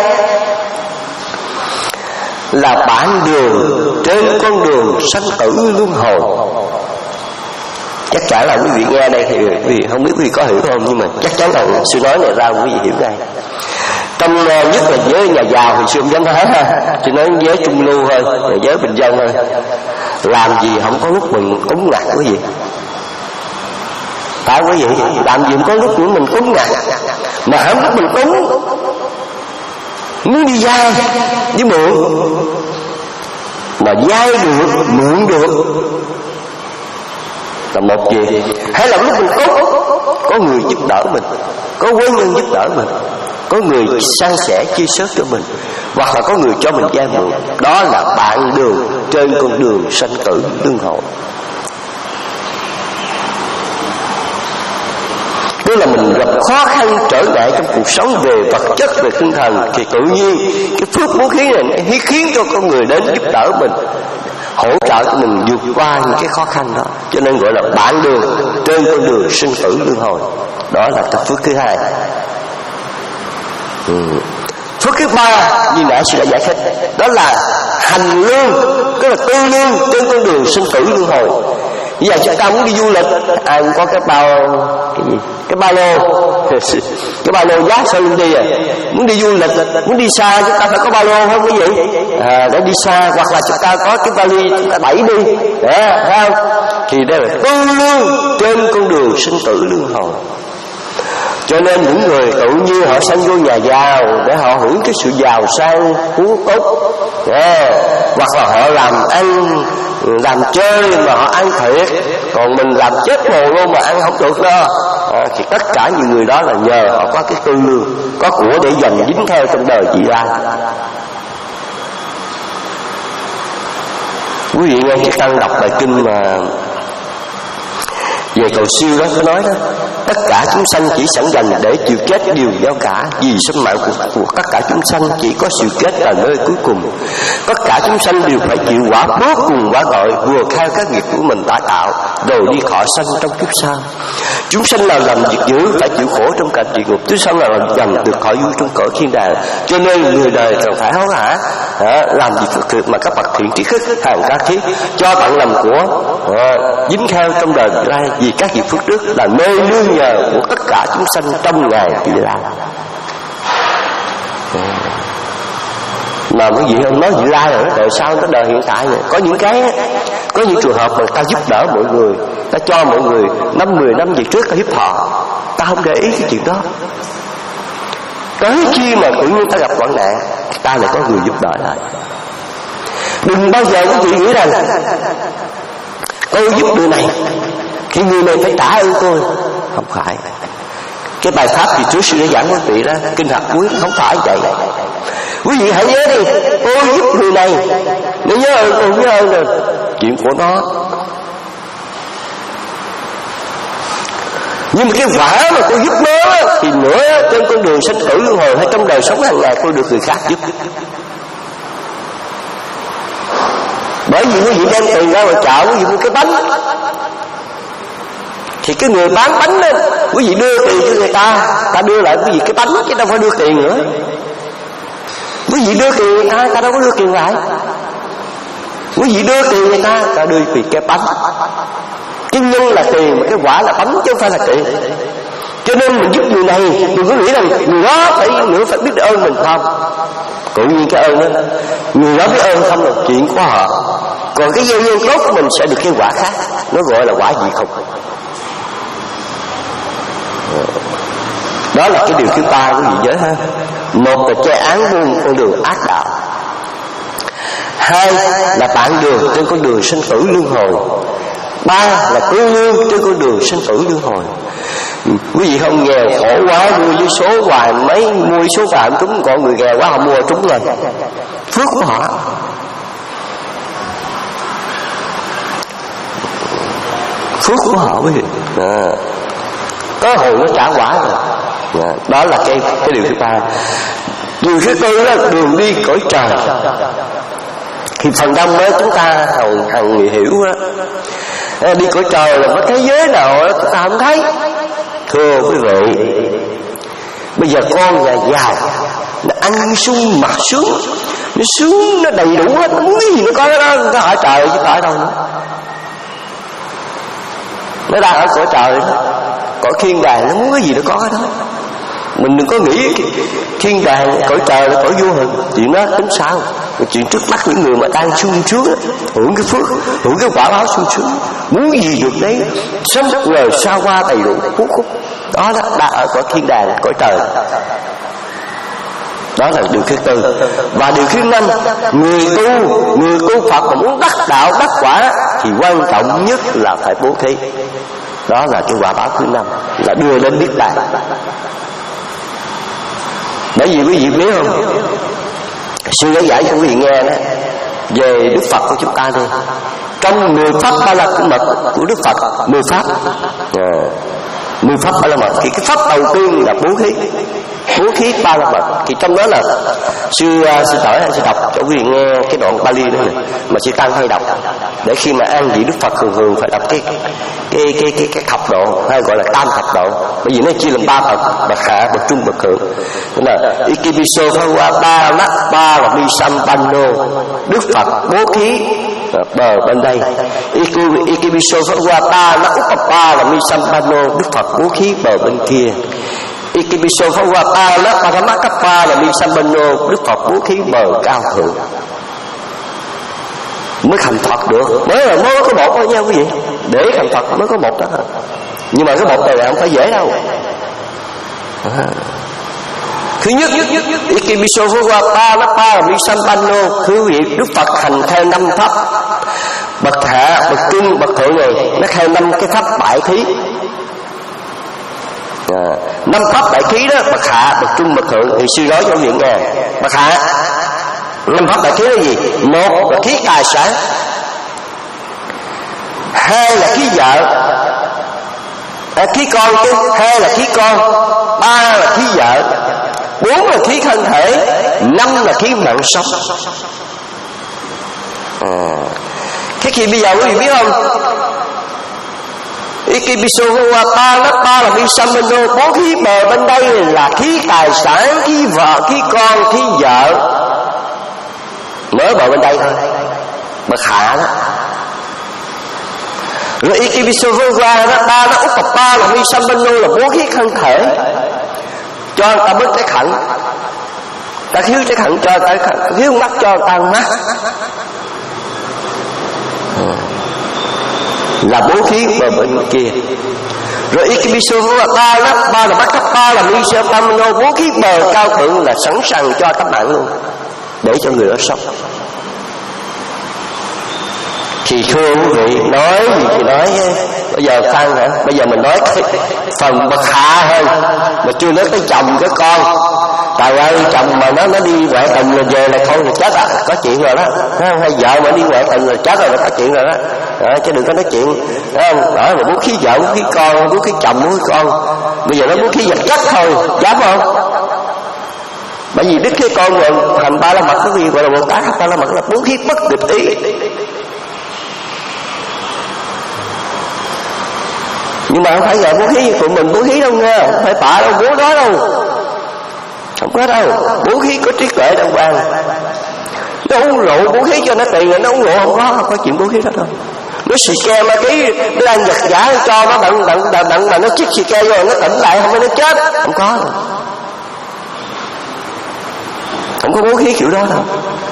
là bản đường trên con đường sanh tử luân hồi. Chắc chắn là quý vị nghe đây thì quý vị không biết quý vị có hiểu không, nhưng mà chắc chắn là sư nói này ra quý vị hiểu ngay. Trong nhất là giới nhà giàu thì sư không dám nói ha, sư nói giới trung lưu thôi, giới bình dân thôi. Làm gì không có lúc mình cúng ngặt quý vị, phải quý vị? Làm gì không có lúc mình cúng ngặt, mà không lúc mình cúng muốn đi vay với mượn, mà vay được mượn được là một việc. Hay là lúc mình có có người giúp đỡ mình, có quý nhân giúp đỡ mình, có người san sẻ chia sớt cho mình, hoặc là có người cho mình vay mượn, đó là bạn đường trên con đường sanh tử luân hồi. Tức là mình gặp khó khăn trở ngại trong cuộc sống về vật chất, về tinh thần, thì tự nhiên cái phước bố thí này nó khiến cho con người đến giúp đỡ mình, hỗ trợ cho mình vượt qua những cái khó khăn đó. Cho nên gọi là bạn đường trên con đường sinh tử luân hồi. Đó là cái phước thứ hai. ừ. Phước thứ ba như nãy sư đã giải thích, đó là hành lương, tức là tư lương trên con đường sinh tử luân hồi. Bây giờ chúng ta muốn đi du lịch, ai cũng có cái bao cái gì, cái ba lô, cái ba lô giá sao đi à. Muốn đi du lịch, muốn đi xa chúng ta phải có ba lô không quý vị? À, để đi xa, hoặc là chúng ta có cái vali chúng ta đẩy đi, à, phải không? Thì đây là tư lương trên con đường sinh tử luân hồi. Cho nên những người tự nhiên họ sanh vô nhà giàu để họ hưởng cái sự giàu sang phú túc, yeah. Hoặc là họ làm ăn làm chơi mà họ ăn thiệt, còn mình làm chết mồ luôn mà ăn không được đó. À, thì tất cả những người đó là nhờ họ có cái tư lương, có của để dành dính theo trong đời vị lai. Quý vị nghe cái tăng đọc bài kinh mà về cầu siêu đó, có nói đó, tất cả chúng sanh chỉ sẵn dành để chịu chết đều giao cả, vì sinh mạng của, của tất cả chúng sanh chỉ có sự chết là nơi cuối cùng. Tất cả chúng sanh đều phải chịu quả cuối cùng quả gọi, vừa khai các nghiệp của mình đã tạo, rồi đi thọ sanh trong kiếp sau. Chúng sanh nào làm việc dữ phải chịu khổ trong cảnh địa ngục, chúng sanh nào làm dầm được thọ vui trong cõi thiên đàng. Cho nên người đời cần phải hối hả, làm việc phước thiện mà các bậc thiện trí khích hàng ca thiết cho tặng làm của, à, dính theo trong đời vị lai, vì các việc phước đức là nơi nương nhờ của tất cả chúng sanh trong ngày vị lai. Mà quý vị không nói vị lai rồi, đời sau tới đời hiện tại này, có những cái, có những trường hợp mà ta giúp đỡ mọi người, ta cho mọi người năm mười năm về trước ta giúp họ, ta không để ý cái chuyện đó. Tới khi mà tự nhiên ta gặp hoạn nạn, ta lại có người giúp đỡ lại. Đừng bao giờ quý vị nghĩ rằng tôi giúp người này thì người này phải trả ơn tôi. Không phải. Cái bài pháp thì trước sư đã giảng quý vị đó, kinh Hạt Cuối không phải vậy. Quý vị hãy nhớ đi, tôi giúp người này, nếu nhớ ơn tôi nhớ ơn rồi, chuyện của nó. Nhưng mà cái quả mà tôi giúp nó thì nữa trên con đường sinh tử luân hồi hay trong đời sống hàng ngày tôi được người khác giúp. Bởi vì quý vị đem tiền ra ngoài chợ, quý vị mua cái bánh, thì cái người bán bánh lên, quý vị đưa tiền cho người ta, ta đưa lại quý vị cái bánh chứ đâu phải đưa tiền nữa. Quý vị đưa tiền người ta, ta đâu có đưa tiền lại. Quý vị đưa tiền người ta, ta đưa vì cái bánh. Cái nhân là tiền mà cái quả là bánh chứ không phải là tiền. Cho nên mình giúp người này, đừng có nghĩ rằng người đó phải nữa phải biết ơn mình không. Tự nhiên cái ơn đó, người đó biết ơn không là chuyện của họ. Còn cái gieo nhân tốt của mình sẽ được cái quả khác, nó gọi là quả gì không. Đó là cái điều thứ ba của vị giới ha. Một là che án buông con đường ác đạo, hai là bạn đường trên con đường sinh tử luân hồi, ba là tư lương trên con đường sinh tử luân hồi. Quý vị không nghèo khổ quá mua với số hoài mấy, mua số vàng trúng, còn người nghèo quá họ mua trúng rồi, phước của họ. phước của họ quý vị. À, có hồi nó trả quả rồi. À, đó là cái cái điều thứ ba. Điều thứ tư là đường đi cõi trời. Thì phần đông đó chúng ta hằng hằng người hiểu đó, đi cõi trời là có thế giới nào đó chúng ta không thấy. Thưa quý vị, bây giờ con nhà giàu nó ăn sung mặc sướng, nó sướng, nó đầy đủ hết, nó muốn cái gì nó có đó. Nó hỏi trời chứ phải đâu nữa. Nó đang ở cõi trời đó, cõi thiên đàng, nó muốn cái gì nó có đó. Mình đừng có nghĩ thiên đàng cõi trời là cõi vô hình, chuyện đó tính sao. Chuyện trước mắt những người mà đang sung sướng, hưởng cái phước, hưởng cái quả báo sung sướng, muốn gì được đấy, sống đời sao qua đầy đủ phú khúc. Đó là đã ở cõi thiên đàng, cõi trời. Đó là điều thứ tư. Và điều thứ năm, người tu, người tu Phật mà muốn đắc đạo đắc quả thì quan trọng nhất là phải bố thí. Đó là cái quả báo thứ năm, là đưa đến Niết Bàn. Bởi vì quý vị biết không, sư đã giải cho quý vị nghe đó, về Đức Phật của chúng ta đi. Trong mười pháp ba la mật của Đức Phật, mười pháp, à, mười pháp ba la mật thì cái pháp đầu tiên là bố thí. Bố thí ba la mật thì trong đó là sư sư tỏi hay sư đọc cho quý vị nghe cái đoạn Bali đó này, mà sư tăng hay đọc để khi mà an vị Đức Phật thường thường phải đọc cái cái cái cái cái thập độ, hay gọi là tam thập độ, bởi vì nó chia làm ba bậc: bậc hạ, bậc trung, bậc thượng. Tức là ikibiso phawa ba nát ba là mi sampanno, Đức Phật bố thí bờ bên đây. Ikibiso phawa ba nát upapa là mi sampanno, Đức Phật bố thí bờ bên kia. Ikibiso phawa ba nát paramakappa là mi sampanno, Đức Phật bố thí bờ cao thượng. Mới thành Phật được, mới là mới có một thôi nha quý vị. Để thành Phật mới có một đó. Nhưng mà cái một này là không phải dễ đâu. À. Thứ nhất, ikibiso phawa ba nát pa là mi sampanno, quý vị, Đức Phật hành theo năm pháp. Bậc hạ, bậc trung, bậc thượng này nó theo năm cái pháp bại thí. À, năm pháp đại thí đó, bậc hạ, bậc trung, bậc thượng thì sư nói cho viện nghe. Bậc hạ, năm pháp đại thí là gì? Một là thí tài sản, hai là thí vợ, à, thí con chứ, hai là thí con, ba là thí vợ, bốn là thí thân thể, năm là thí mạng sống. À, thế thì bây giờ quý vị biết không? Ikibiso phawa ba nát pa là mi sampanno, bố thí bờ bên đây là thí tài sản, thí vợ, thí con, thí vợ. Mới bờ bên đây thôi, bậc hạ đó. Rồi ikibiso phawa ba nát upapa là mi sampanno là bố thí thân thể, cho người ta bớt cái khẩn, ta thiếu cái khẩn cho ta, thiếu mắt cho người ta mắt, là bố thí bờ bên kia. Rồi ikibiso phawa ba nát pa là bắt cấp ba là mi sampanno, bố thí bờ cao thượng là sẵn sàng cho các bạn luôn, để cho người đó sống. Thì thưa quý vị, nói gì thì nói, bây giờ khoan hả, bây giờ mình nói cái phần bậc hạ hơn, mà chưa nói tới chồng cái con. Trời ơi, chồng mà nó nó đi ngoại tình rồi về là thôi thì chết à, có chuyện rồi đó. Hay vợ mà đi ngoại tình rồi chết rồi là có chuyện rồi đó. Đó, chứ đừng có nói chuyện, đó không? Đó, mà bố khí vợ, bố khí con, bố khí chồng, bố khí con. Bây giờ nó bố khí vật chất thôi, dám không? Bởi vì đứt cái con rồi thành ba la mật, cái gì gọi là Bồ Tát ba la mật là bố khí bất địch ý. Nhưng mà không phải giờ bố thí tụi mình bố thí đâu nha, không phải tạ đâu, bố nói đâu, không có đâu. Bố thí có trí tuệ đàng hoàng. Nó uống rượu bố thí cho nó tiền rồi nó uống rượu, không có không có chuyện bố thí đó đâu. Nó xì ke ma tí, nó đang giật giả cho nó đặng đặng đặng đặng mà nó chích xì ke vô nó tỉnh lại không phải nó chết, không có đâu. Không có bố thí kiểu đó đâu.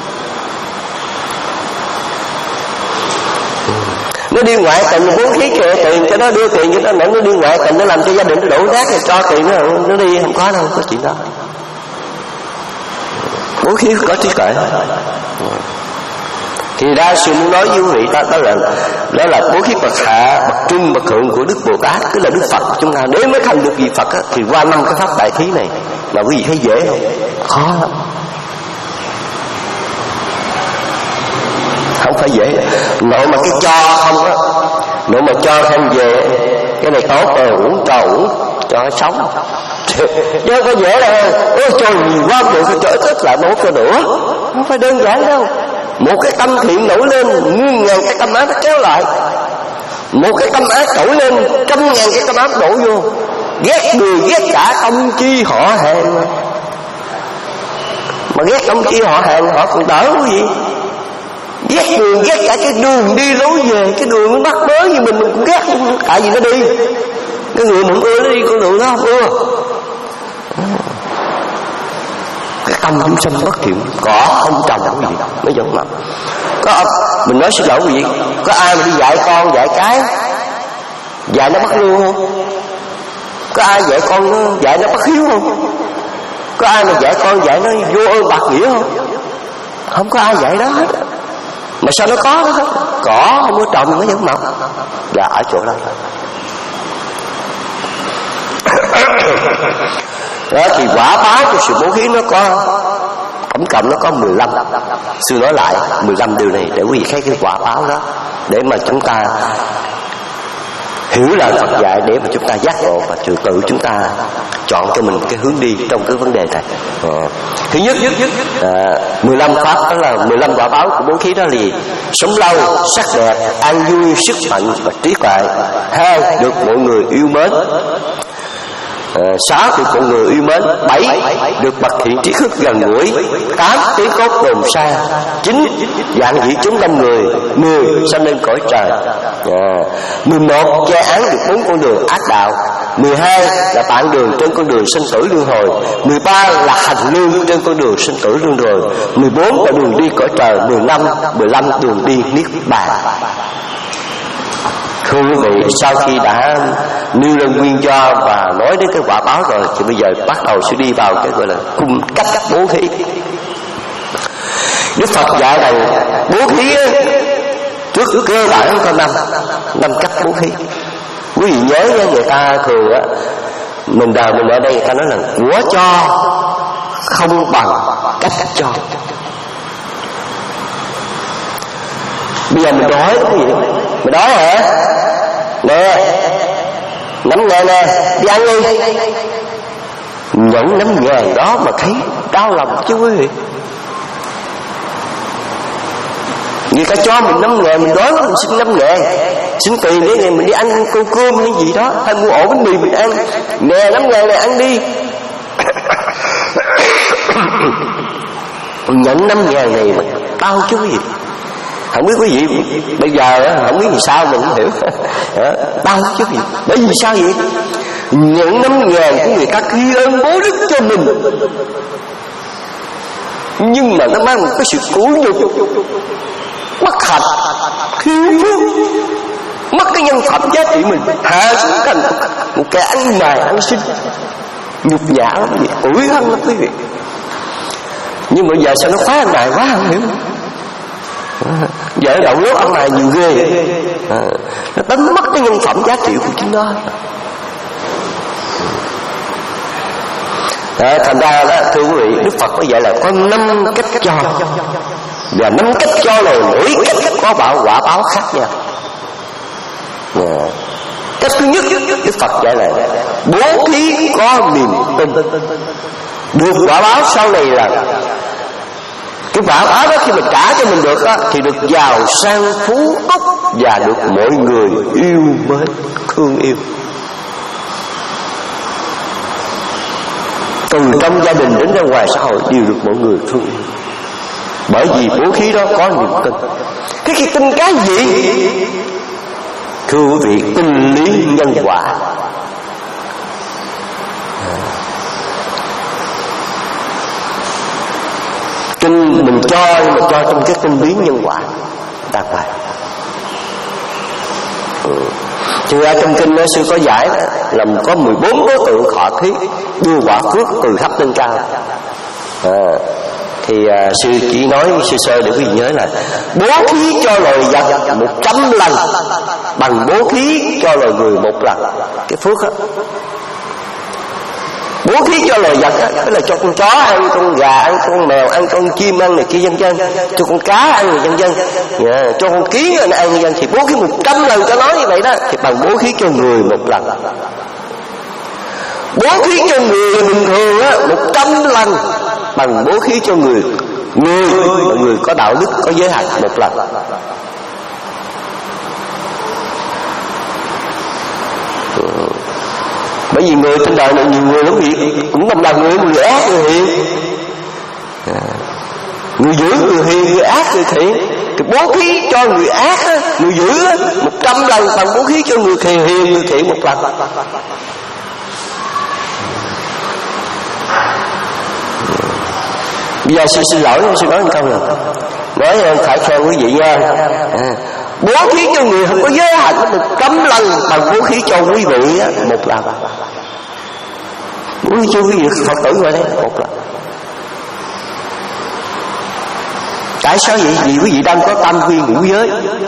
Nó đi ngoại tình bố thí cho tiền cho nó, đưa tiền cho nó, nó đi ngoại tình nó làm cho gia đình nó đổ nát rồi cho tiền nó nó đi, không có đâu, có chuyện đó. Bố thí có trí tuệ. Thì ra sư muốn nói với quý vị đó, đó là đó là bố thí bậc hạ, bậc trung, bậc thượng của Đức Bồ Tát, tức là Đức Phật của chúng ta. Nếu mới thành được vị Phật á, thì qua năm cái pháp đại thí này là quý vị thấy dễ không? Khó lắm, không phải dễ. Nội mà cái cho không á, nếu mà cho thêm về cái này tốt rồi, uống cho uống cho nó sống. Chứ có dễ là ôi trời nhiều quá được phải trở ít lại một cho nữa, không phải đơn giản đâu. Một cái tâm thiện nổi lên, nguyên ngàn cái tâm ác nó kéo lại. Một cái tâm ác nổi lên, trăm ngàn cái tâm ác đổ vô. Ghét người ghét cả tông chi họ hàng, mà ghét tông chi họ hàng họ còn đỡ cái gì. Ghét người ghét cả cái đường đi lối về, cái đường nó mắc mới như mình mình cũng ghét, tại vì nó đi. Cái người mình ưa nó đi con đường đó không ưa. Cái tâm chúng sanh bất thiện, cỏ không trồng cái gì nó giống mập. Có mình nói xin lỗi quý vị, có ai mà đi dạy con dạy cái dạy nó bất lương không? Có ai dạy con nó dạy nó bất hiếu không? Có ai mà dạy con dạy nó vô ơn bạc nghĩa không? Không có ai dạy đó hết. Mà sao nó có đó hết? Cỏ không có trồng nó vẫn mọc. Là ở chỗ đó. Đó thì quả báo của sự bố thí nó có tổng cộng nó có mười lăm. Sư nói lại mười lăm điều này để quý vị thấy cái quả báo đó, để mà chúng ta hiểu lời Phật dạy, để mà chúng ta giác ngộ và tự tự chúng ta chọn cho mình cái hướng đi trong cái vấn đề này. À, thứ nhất, à, mười lăm pháp đó là mười lăm quả báo của bố thí, đó là gì? Sống lâu, sắc đẹp, an vui, sức mạnh và trí tuệ. Hai, được mọi người yêu mến. À, sáu, được mọi người yêu mến. Bảy, được bậc thiện trí thức gần gũi. Tám, tiếng cốt đồn xa. Chín, dạng dĩ chúng đông người. Mười, sanh lên cõi trời. À, mười một, che án được bốn con đường ác đạo. Mười hai là bạn đường trên con đường sinh tử luân hồi. Mười ba là hành lương trên con đường sinh tử luân hồi. Mười bốn là đường đi cõi trời. Mười lăm, mười lăm đường đi niết bàn. Thưa quý vị, sau khi đã nêu lên nguyên do và nói đến cái quả báo rồi, thì bây giờ bắt đầu sẽ đi vào cái gọi là cung cách bố thí. Đức Phật dạy rằng bố thí trước cơ bản có năm năm cách bố thí. Quý vị nhớ nha, người ta thường á, mình đời mình ở đây người ta nói là của cho không bằng cách cho. Bây giờ mình đói cái gì? Mình đói hả? Nè, nắm ngàn nè, đi ăn đi. Nhận nắm ngàn đó mà thấy đau lòng chứ quý vị. Người ta cho mình năm ngàn, mình đói mình xin năm ngàn, xin tiền để ngày mình đi ăn cô cơm hay gì đó, hay mua ổ bánh mì mình ăn. Nè, năm ngàn này ăn đi. Nhận năm ngàn này mà đau chứ quý vị. Không biết quý vị bây giờ không biết vì sao mình không hiểu. Đau chứ gì? Bởi vì sao vậy? Nhận năm ngàn của người ta khi ơn bố đức cho mình, nhưng mà nó mang một cái sự cũ nhục, bất hạnh, thiếu phước, mất cái nhân phẩm giá trị mình, hạ xuống thành một kẻ ăn mài ăn xin, nhục nhã lắm vậy, ủi hơn lắm quý vị. Nhưng mà giờ sao nó phá ăn mài quá không hiểu. Vợ đậu lốt ăn mài nhiều ghê, à, nó đánh mất cái nhân phẩm giá trị của chính nó. À, thành ra đó, thưa quý vị, Đức Phật có dạy là có năm cách cho, và năm cách cho rồi mỗi cách có bảo quả báo khác nhau. À, cách thứ nhất, Đức Phật dạy là bố thí có niềm tin, được quả báo sau này là cái quả báo đó khi mình trả cho mình được đó, thì được giàu sang phú túc và được mọi người yêu mến thương yêu. Từ trong gia đình đến ra ngoài xã hội đều được mọi người thương yêu, bởi vì bố thí đó có niềm tin. Cái khi tin cái gì? Thưa quý vị, tin lý nhân quả. Kinh mình cho, nhưng mà cho trong cái tinh lý nhân quả đạt lại. Ừ. Thì ra trong kinh đó, sư có giải là có mười bốn đối tượng họ thí đưa quả phước từ thấp lên cao. À, thì à, sư chỉ nói sơ sơ để quý vị nhớ là bố thí cho loài vật một trăm lần bằng bố thí cho loài người một lần. Cái phước á, bố bố thí cho loài vật á, tức là cho con chó ăn, con gà ăn, con mèo ăn, con chim ăn này kia vân vân, cho con cá ăn này vân vân, yeah, cho con kiến ăn vân vân, thì bố thí một trăm lần cho nó như vậy đó, thì bằng bố thí cho người một lần. Bố thí cho người bình thường á một trăm lần bằng bố thí cho người người mà người có đạo đức, có giới hạnh một lần. Bởi vì người trên đời này nhiều người lắm vậy, cũng đồng là người người ác người hiền, người dữ người hiền, người ác người thiện. Cái bố thí cho người ác á, người dữ á, một trăm lần bằng bố thí cho người hiền hiền người thiện một lần. Bây giờ xin xin lỗi, xin nói một câu rồi, nói phải khen quý vị nha. À, bố thí cho người không có giới hạn một trăm lần bằng bố thí cho quý vị á, một lần. Bố thí cho quý vị Phật tử rồi đấy, một lần. Tại sao vậy? Vì quý vị đang có tam quy ngũ giới.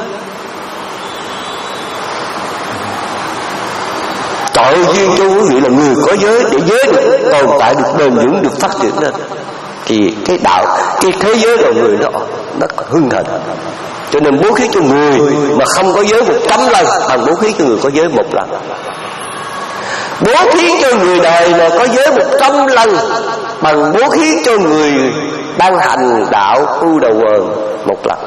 Tội duyên cho quý vị là người có giới, để giới được tồn tại, được bền vững, được phát triển lên, thì cái đạo, cái thế giới đầu người đó nó hưng thịnh. Cho nên bố thí cho người mà không có giới một trăm lần bằng bố thí cho người có giới một lần. Bố thí cho người đời là có giới một trăm lần bằng bố thí cho người đang hành đạo tu đầu quần một lần.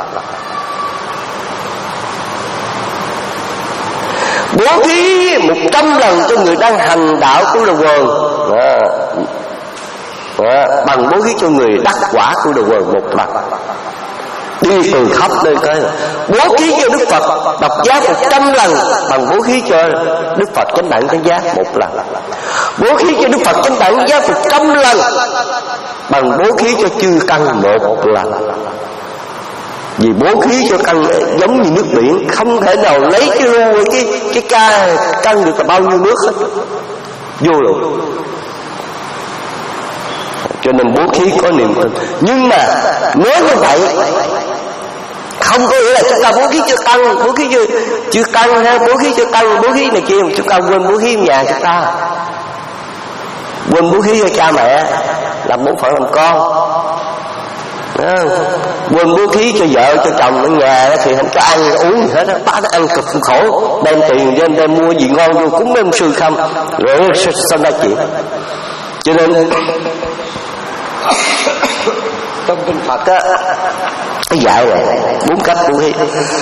Bố thí một trăm lần cho người đang hành đạo tu đầu quần đó. Đó, bằng bố thí cho người đắc quả tu đầu quần một lần. Đi từ khắp nơi cái bố thí cho Đức Phật độc giác một trăm lần bằng bố thí cho Đức Phật chánh đẳng chánh giác một lần. Bố thí cho Đức Phật chánh đẳng giác một trăm lần bằng bố thí cho chư căn một lần. Vì bố thí cho căn giống như nước biển, không thể nào lấy cái lu cái cái ca căn được là bao nhiêu nước hết, vô lượng. Cho nên bố thí có niềm tin. Nhưng mà nếu như vậy không có nghĩa là chúng ta bố thí cho tăng, bố thí cho chưa tăng ha, bố thí cho tăng, bố thí này kia, chúng ta quên bố thí nhà chúng ta, quên bố thí cho cha mẹ, làm bổn phận làm con. Đó. Quên bố thí cho vợ cho chồng ở nhà thì không có ăn uống gì hết á, bá nó ăn cực khổ, đem tiền đem đem mua gì ngon vô cúng đem sư không, rồi sao ra chuyện. Cho nên trong kinh Phật á, cái dạy này bốn cách bố thí.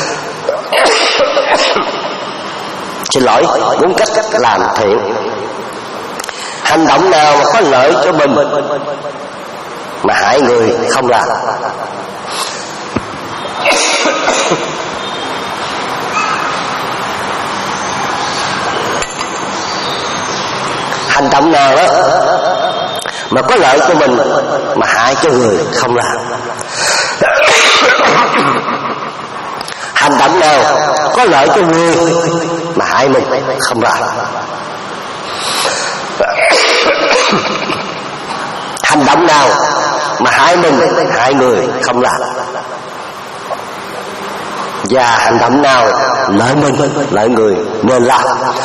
Xin lỗi, bốn cách làm thiện. Hành động nào mà có lợi cho mình mà hại người không làm. Hành động nào đó mà có lợi cho mình mà hại cho người không làm. Hành động nào có lợi cho người mà hại mình không làm. Hành động nào mà hại mình hại người không làm. Và hành động nào lợi mình lợi người nên làm.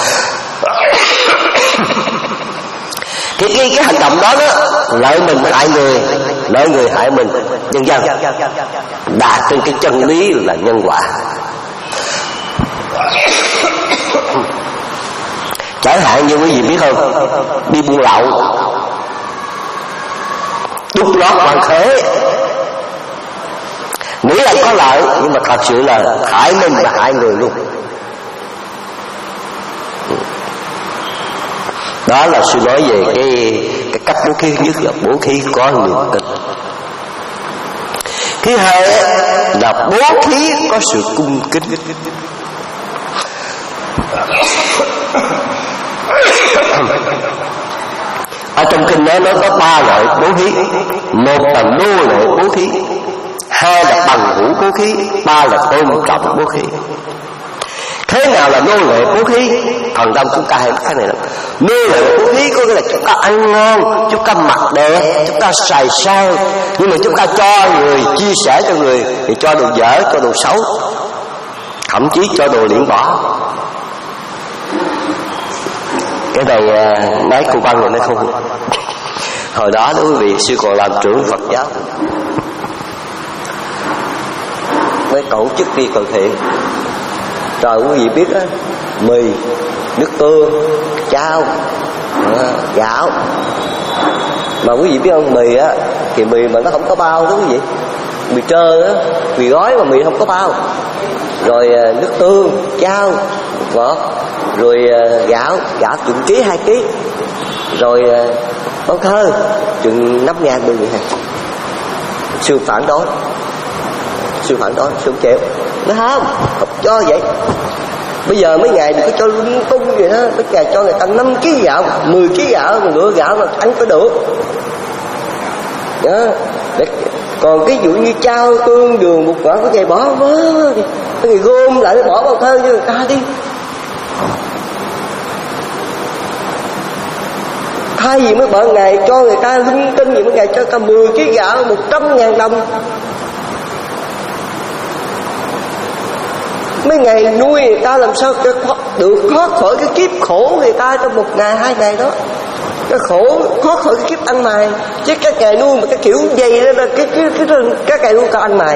Cái, cái, cái hành động đó, đó lợi mình hại người, lợi người hại mình, nhân dân đạt trên cái chân lý là nhân quả. Chẳng hạn như quý vị biết không, đi buôn lậu, đút lót bằng thế, nghĩ là có lợi nhưng mà thật sự là hại mình và hại người luôn. Đó là sự nói về cái, cái cách bố thí. Nhất là bố thí có niềm tin. Thứ hai là bố thí có sự cung kính. Ở trong kinh đó nó có ba loại bố thí. Một là nô lệ bố thí, hai là bằng hữu bố thí, ba là tôn trọng bố thí. Thế nào là nô lệ bố thí? Phần đông chúng ta hay cái này lắm. Nô lệ bố thí có nghĩa là chúng ta ăn ngon, chúng ta mặc đẹp, chúng ta xài sang, nhưng mà chúng ta cho người, chia sẻ cho người thì cho đồ dở, cho đồ xấu, thậm chí cho đồ liễn bỏ. Cái này nói cô Văn rồi nó không. Hồi đó đó quý vị, sư còn làm trưởng Phật giáo, mới tổ chức đi từ thiện. Rồi quý vị biết á, mì, nước tương, chao, à, gạo. Mà quý vị biết không, mì á thì mì mà nó không có bao đó quý vị, mì trơ á, mì gói mà mì không có bao. Rồi à, nước tương, chao, ngọt. Rồi à, gạo, gạo chừng ký hai ký. Rồi à, bông thơ chừng năm ngàn mười ngàn. Sư phản đối, sư phản đối, sư chịu. Nó không, không cho vậy. Bây giờ mấy ngày đừng có cho lung tung vậy đó. Mấy ngày cho người ta năm ký gạo, mười ký gạo, mà nửa gạo là ăn có được đó. Để, còn cái dụ như chao, tương, đường, bột ngọt cái gì bỏ vớ, cái người gom lại bỏ bao thơ cho người ta đi. Thay vì mấy bạn ngày cho người ta linh tinh, vì mấy ngày cho cả mười ký gạo một trăm ngàn đồng. Mấy ngày nuôi người ta làm sao cho được thoát khỏi cái kiếp khổ người ta trong một ngày hai ngày đó. Cái khổ thoát khỏi cái kiếp ăn mày. Chứ cái ngày nuôi mà cái kiểu dày đó là cái cái cái cái, cái ngày nuôi ta ăn mày.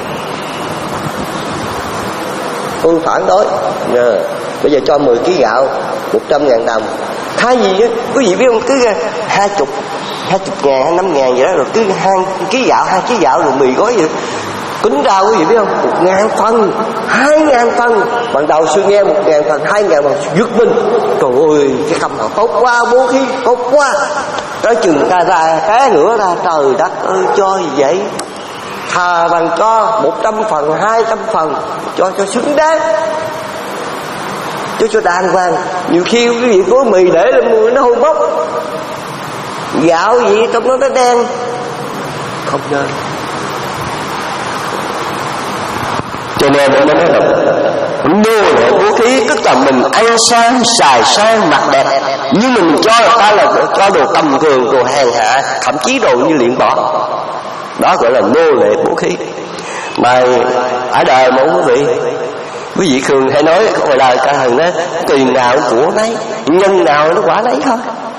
Tôi phản đối. À, bây giờ cho mười ký gạo một trăm ngàn đồng. Thay vì á, quý vị biết không, cứ hai chục hai chục ngàn, hai năm ngàn vậy đó, rồi cứ hai ký gạo, hai ký gạo rồi mì gói vậy. Tính ra quý vị biết không, một ngàn phần, hai ngàn phần. Ban đầu sư nghe một ngàn phần, hai ngàn phần, giật mình. Trời ơi, cái cầm họ tốt quá, bố thí tốt quá. Tới chừng ra ra té nữa ra, trời đất ơi, cho gì vậy? Thà bằng cho một trăm phần, hai trăm phần, cho cho xứng đáng, cho cho đàng hoàng. Nhiều khi quý vị có mì để lên mùi nó hôi bốc, gạo gì trong đó nó đen, không nên. Cho nên nó nói là nô lệ bố thí, tức là mình ăn sang, xài sang, mặc đẹp, nhưng mình cho người ta là cho đồ tầm thường, đồ hèn hạ, thậm chí đồ như luyện bỏ. Đó gọi là nô lệ bố thí. Mà ở đời mà quý vị, quý vị thường hay nói ngoài đời cả thằng đó, tiền nào của nấy, nhân nào nó quả nấy thôi.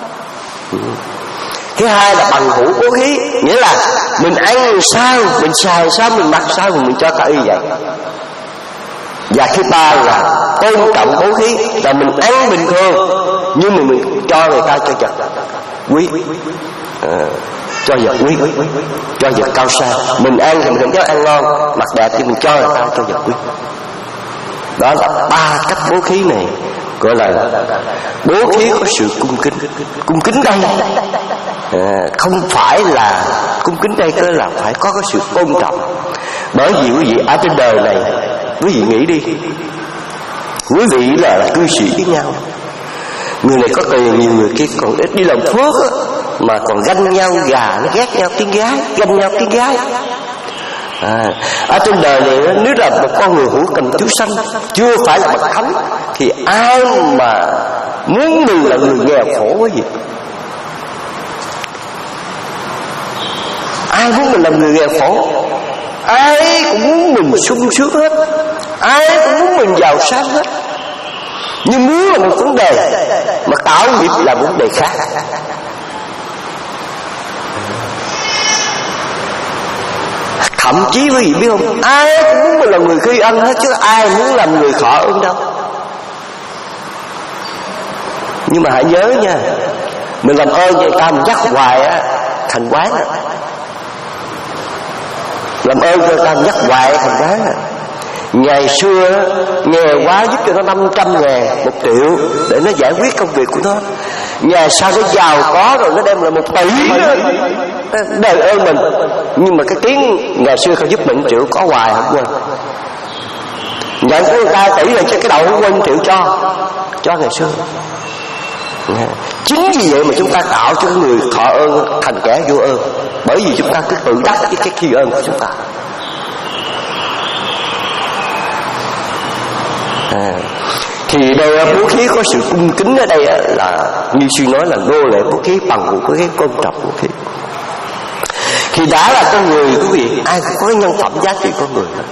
Thứ hai là bằng hữu bố thí, nghĩa là mình ăn sao, mình xài sao, mình mặc sao, mình cho ta y vậy. Và thứ ba là tôn trọng bố thí, là mình ăn bình thường nhưng mà mình cho người ta cho vật quý, à, cho vật quý, cho vật cao sang. Mình ăn thì mình không dám ăn ngon, mặc đẹp thì mình cho người ta cho vật quý. Đó là ba cách bố thí này, gọi là bố thí có sự cung kính. Cung kính đây à, không phải là cung kính đây cơ là phải có cái sự tôn trọng. Bởi vì quý vị ở trên đời này, quý vị nghĩ đi, quý vị là, là cư xử với nhau. Người này có tiền, nhiều người kia còn ít, đi làm phước á, mà còn ganh nhau, gà nó ghét nhau tiếng gái, ganh nhau tiếng gái. À, ở trên đời này nếu là một con người hữu tình chúng sanh, chưa phải là bậc thánh, thì ai mà muốn mình là người nghèo khổ quá gì? Ai muốn mình là người nghèo khổ? Ai cũng muốn mình sung sướng hết, ai cũng muốn mình giàu sang hết. Nhưng muốn là một vấn đề, mà tạo nghiệp là vấn đề khác. Thậm chí quý vị biết không, ai cũng muốn mình là người khi ân hết, chứ ai muốn làm người thọ ơn đâu. Nhưng mà hãy nhớ nha, mình làm ơn cho người ta, mình nhắc hoài á, thành quán á. Làm ơn cho người ta nhắc hoài thành quán à. Ngày xưa nghèo quá giúp cho nó năm trăm ngàn, một triệu để nó giải quyết công việc của nó. Ngày sau nó giàu có rồi nó đem lại một tỷ đền ơn mình. Nhưng mà cái tiếng ngày xưa không giúp mình triệu có hoài không quên. Nhận của người ta tỷ là cái đầu không quên triệu cho cho ngày xưa. Chính vì vậy mà chúng ta tạo cho người thọ ơn thành kẻ vô ơn, bởi vì chúng ta cứ tự đắc với cái khi ơn của chúng ta. À, thì đây bố thí có sự cung kính ở đây là như sư nói là nô lệ bố thí, bằng hữu bố thí, tôn trọng bố thí. Thì đã là con người quý vị, ai cũng có cái nhân phẩm giá trị con người hết.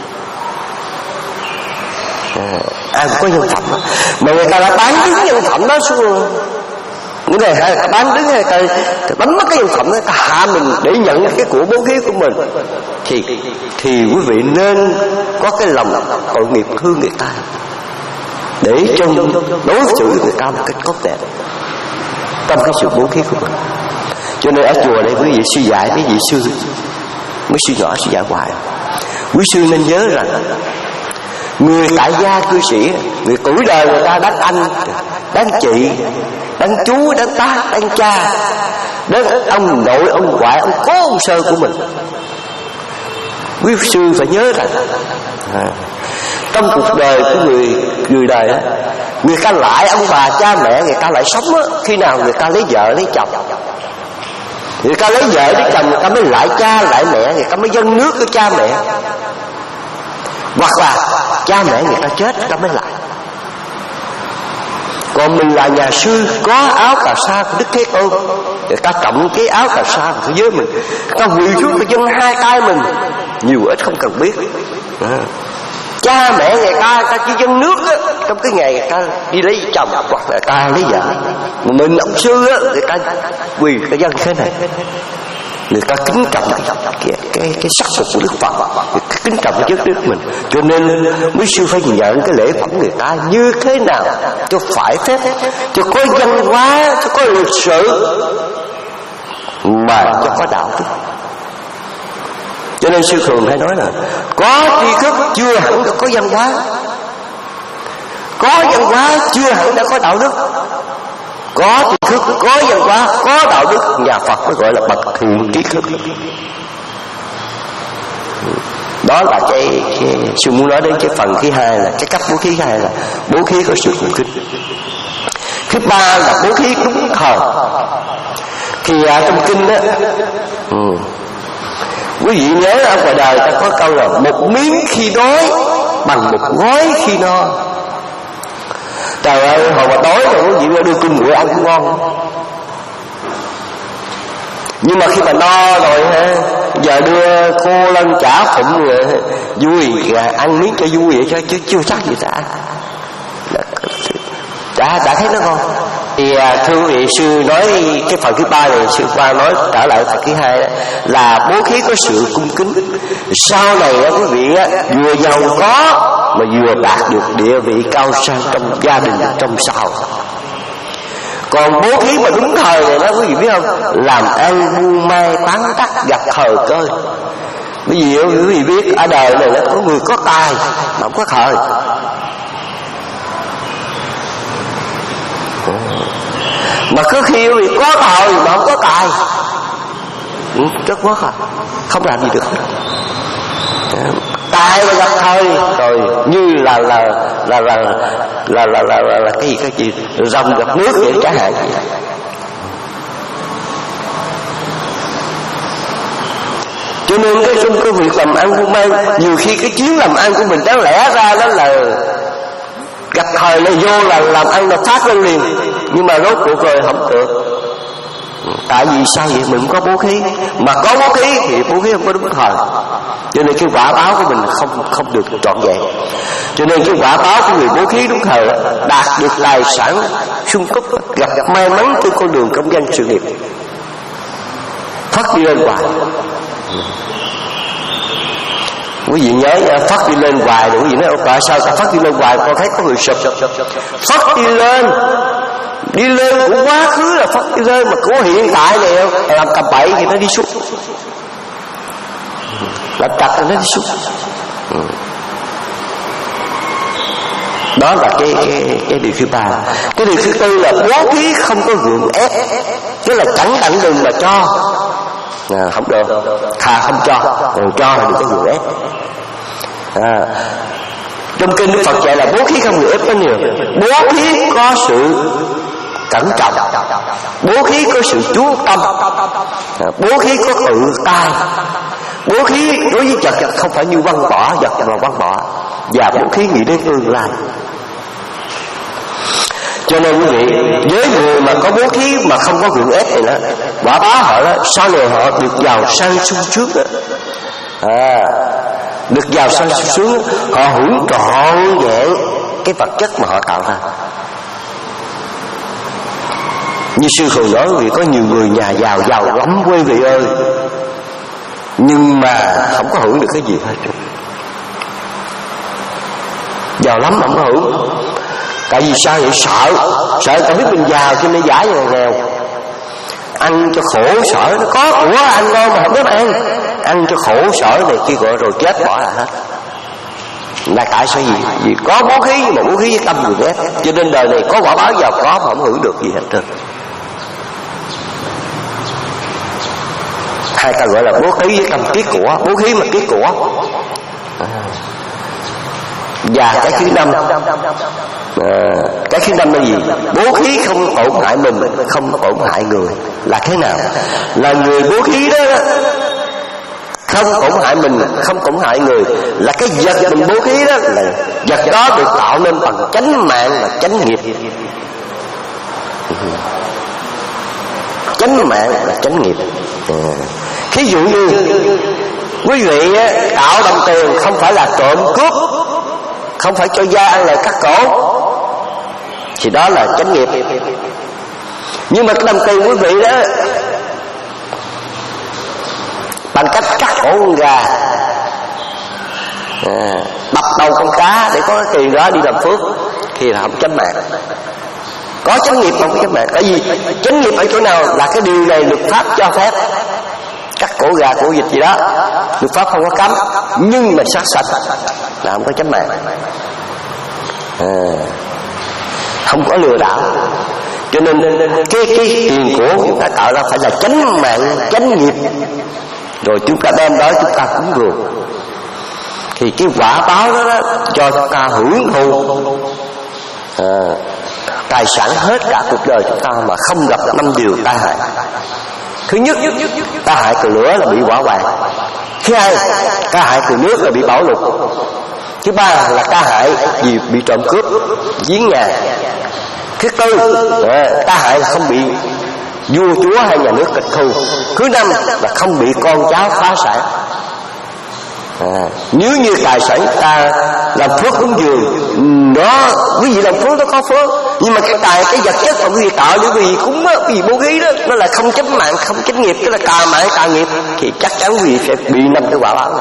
À, ai cũng có nhân phẩm, mà người ta đã bán cái nhân phẩm đó xuống Những ngày hai ta bán đứng hay ta, ta đánh mất cái nhân phẩm đó, ta hạ mình để nhận cái của bố thí của mình, thì thì quý vị nên có cái lòng tội nghiệp thương người ta, để trong đối xử với người ta một cách tốt đẹp trong cái sự bố thí của mình. Cho nên ở chùa đây quý vị sư dạy mấy vị sư, mấy sư nhỏ sư dạy hoài, quý sư nên nhớ rằng người tại gia cư sĩ, người tuổi đời người ta đánh anh, đánh chị, đánh chú, đánh bác, đánh cha, đánh ông nội, ông ngoại, ông cố, ông sơ của mình. Quý sư phải nhớ rằng à, trong cuộc đời của người người đời á, người ta lại ông bà cha mẹ người ta lại sống á, khi nào người ta lấy vợ lấy chồng, người ta lấy vợ lấy chồng người ta mới lại cha lại mẹ, người ta mới dâng nước cho cha mẹ, hoặc là cha mẹ người ta chết người ta mới lại. Còn mình là nhà sư, có áo cà sa của Đức Thế Tôn, người ta trọng cái áo cà sa của thế giới mình, người ta quỳ xuống và dâng hai tay mình, nhiều ít không cần biết. À, cha mẹ người ta, người ta chỉ dâng nước á, trong cái ngày người ta đi lấy chồng hoặc là ta lấy vợ. Mà mình ông sư á, người ta quỳ cái dân thế này, người ta kính trọng cái cái cái, cái sắc phục của Đức Phật, người ta kính trọng chất Đức mình. Cho nên quý sư phải nhận cái lễ của người ta như thế nào cho phải phép, cho có văn hóa, cho có lịch sự, mà cho có đạo đức. Cho nên sư thường hay nói là có tri thức chưa hẳn đã có văn hóa, có văn hóa chưa hẳn đã có đạo đức. Có tri thức, có văn hóa, có đạo đức, nhà Phật mới gọi là bậc thiện tri thức. Đó là cái, cái sư muốn nói đến cái phần thứ hai, là cái cách bố thí thứ hai là bố thí có sự cung kính. Thứ ba là bố thí đúng thời. Thì à, trong kinh đó, ừ, quý vị nhớ ở ngoài đời ta có câu là một miếng khi đói bằng một gói khi no. Trời ơi, hồi mà tối rồi quý vị đưa cơm nguội ăn cũng ngon, nhưng mà khi mà no rồi ha, giờ đưa khô lân chả phụng rồi vui, ăn miếng cho vui vậy chứ, chứ chưa chắc gì ta ăn, đã đã thấy nó ngon. Thì thưa quý vị, sư nói cái phần thứ ba này, sư qua nói trở lại phần thứ hai đó, là bố thí có sự cung kính. Sau này quý vị vừa giàu có mà vừa đạt được địa vị cao sang trong gia đình, trong xã hội. Còn bố thí mà đúng thời này đó quý vị biết không, làm ăn buôn may bán đắt gặp thời cơ. Bởi vì quý vị biết ở đời này nó có người có tài mà không có thời. Mà có khi quý vị có thời mà không có tài, ừ, rất quá à, không làm gì được. Tài mà gặp thời rồi như là là là là là là là, là, là, là cái gì cái gì rồng gặp nước vậy chẳng hạn gì. Cho nên cái trong cái việc làm ăn buôn may, nhiều khi cái chuyến làm ăn của mình đáng lẽ ra đó là gặp thời này vô là làm ăn là phát lên liền, nhưng mà rốt cuộc rồi không được. Tại vì sao vậy? Mình không có bố thí, mà có bố thí thì bố thí không có đúng thời, cho nên cái quả báo của mình không không được trọn vẹn. Cho nên cái quả báo của người bố thí đúng thời đạt được tài sản sung túc, gặp may mắn trên con đường công danh sự nghiệp, phát đi lên hoài. Quý vị nhớ nha, phát đi lên hoài rồi quý vị nói tại sao ta phát đi lên hoài, con thấy có người sụp. Phát đi lên, đi lên của quá khứ là phát đi lên, mà của hiện tại này làm tầm bậy thì nó đi xuống, làm chặt thì nó đi xuống. Ừ. Đó là cái, cái, cái điều thứ ba. Cái điều thứ tư là bố thí không có gượng ép, tức là chẳng đặng đừng mà cho. À, không được, thà không cho, còn cho là đừng có gượng ép. À, trong kinh Đức Phật dạy là bố thí không gượng ép có nhiều. Bố thí có sự cẩn trọng, bố thí có sự chú tâm, à, bố thí có tự tay. Bố thí đối với vật vật không phải như quăng bỏ vật mà quăng bỏ, và bố thí nghĩ đến tương lai. Cho nên quý vị, với người mà có bố thí mà không có gượng ép thì đó, quả báo họ đó, sau này họ được giàu sang sung sướng đó. À, được giàu sang sung sướng, họ hưởng trọn vẹn cái vật chất mà họ tạo ra. Như sư thường nói vì có nhiều người nhà giàu giàu lắm quý vị ơi, nhưng mà không có hưởng được cái gì hết. Giàu lắm không có hưởng. Tại vì sao vậy? Sợ Sợ cả biết mình giàu cho nên giả như nghèo. Ăn cho khổ sở, nó có của ăn ngon mà không dám ăn. Ăn cho khổ sở này kia gọi rồi chết bỏ là hết. Là tại sao gì? Vì có bố khí nhưng mà bố khí với tâm người ghét. Cho nên đời này có quả báo giàu có mà không hưởng được gì hết trơn. Hai ta gọi là bố khí với tâm kiết của. Bố khí mà kiết của. Và cái thứ năm, à, cái thứ năm là gì? Bố khí không tổn hại mình, không tổn hại người. Là thế nào? Là người bố khí đó không tổn hại mình, không tổn hại người. Là cái vật mình bố khí đó, là vật đó được tạo nên bằng chánh mạng và chánh nghiệp. Chánh mạng và chánh nghiệp. À, thí dụ như quý vị tạo đồng tiền không phải là trộm cướp, không phải cho gia ăn lời cắt cổ, thì đó là chánh nghiệp. Nhưng mà cái đồng tiền quý vị đó bằng cách cắt cổ con gà, à, đập đầu con cá để có cái tiền đó đi làm phước, thì là không chánh mạng. Có chánh nghiệp không có chánh mạng. Tại vì chánh nghiệp ở chỗ nào? Là cái điều này luật pháp cho phép. Cắt cổ gà, cổ vịt gì đó luật pháp không có cấm, nhưng mà sát sanh là không có chánh mạng. À, không có lừa đảo. Cho nên cái, cái tiền của chúng ta tạo ra phải là chánh mạng, chánh nghiệp, rồi chúng ta đem đó chúng ta cúng dường, thì cái quả báo đó, đó cho chúng ta hưởng thụ à, tài sản hết cả cuộc đời chúng ta mà không gặp năm điều tai hại. Thứ nhất, tai hại từ lửa là bị hỏa hoạn. Thứ hai, tai hại từ nước là bị bão lụt. Thứ ba là tai hại vì bị trộm cướp, giếng nhà. Thứ tư, tai hại là không bị vua chúa hay nhà nước tịch thu. Thứ năm là không bị con cháu phá sản. À, nếu như tài sản ta làm phước cúng dường, nó quý vị làm phước nó có phước, nhưng mà cái tài cái vật chất mà quý vị tạo để quý vị cúng á, quý vị bố thí đó, nó là không chánh mạng, không chánh nghiệp, tức là tà mạng tà nghiệp, thì chắc chắn quý vị sẽ bị năm cái quả báo này.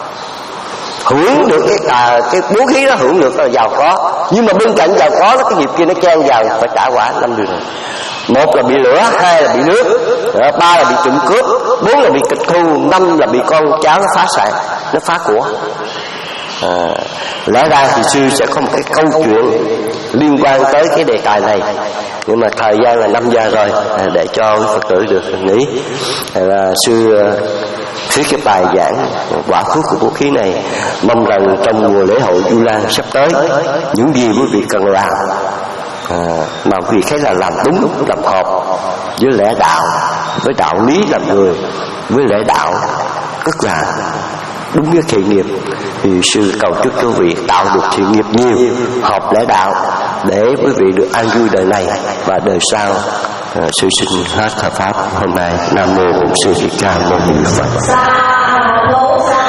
Hưởng được cái tà cái bố thí đó, hưởng được là giàu có, nhưng mà bên cạnh giàu có đó, cái nghiệp kia nó chen vào phải trả quả năm điều này. Một là bị lửa, hai là bị nước, ba là bị trộm cướp, bốn là bị tịch thu, năm là bị con cháu nó phá sản, nó phá của. À, lẽ ra thì sư sẽ có một cái câu chuyện liên quan tới cái đề tài này, nhưng mà thời gian là năm giờ rồi, à, để cho Phật tử được nghỉ. À, là sư thuyết cái bài giảng quả phước của vũ khí này, mong rằng trong mùa lễ hội Vu Lan sắp tới, những gì quý vị cần làm à, mà quý vị thấy là làm đúng, làm hợp với lẽ đạo, với đạo lý làm người, với lẽ đạo rất là đúng với thiện nghiệp, thì sư cầu chúc quý vị tạo được thiện nghiệp nhiều, hợp lẽ đạo, để quý vị được an vui đời này và đời sau. À, sư xin hết thờ pháp hôm nay. Nam mô Bổn Sư Thích Ca Mâu Ni Phật.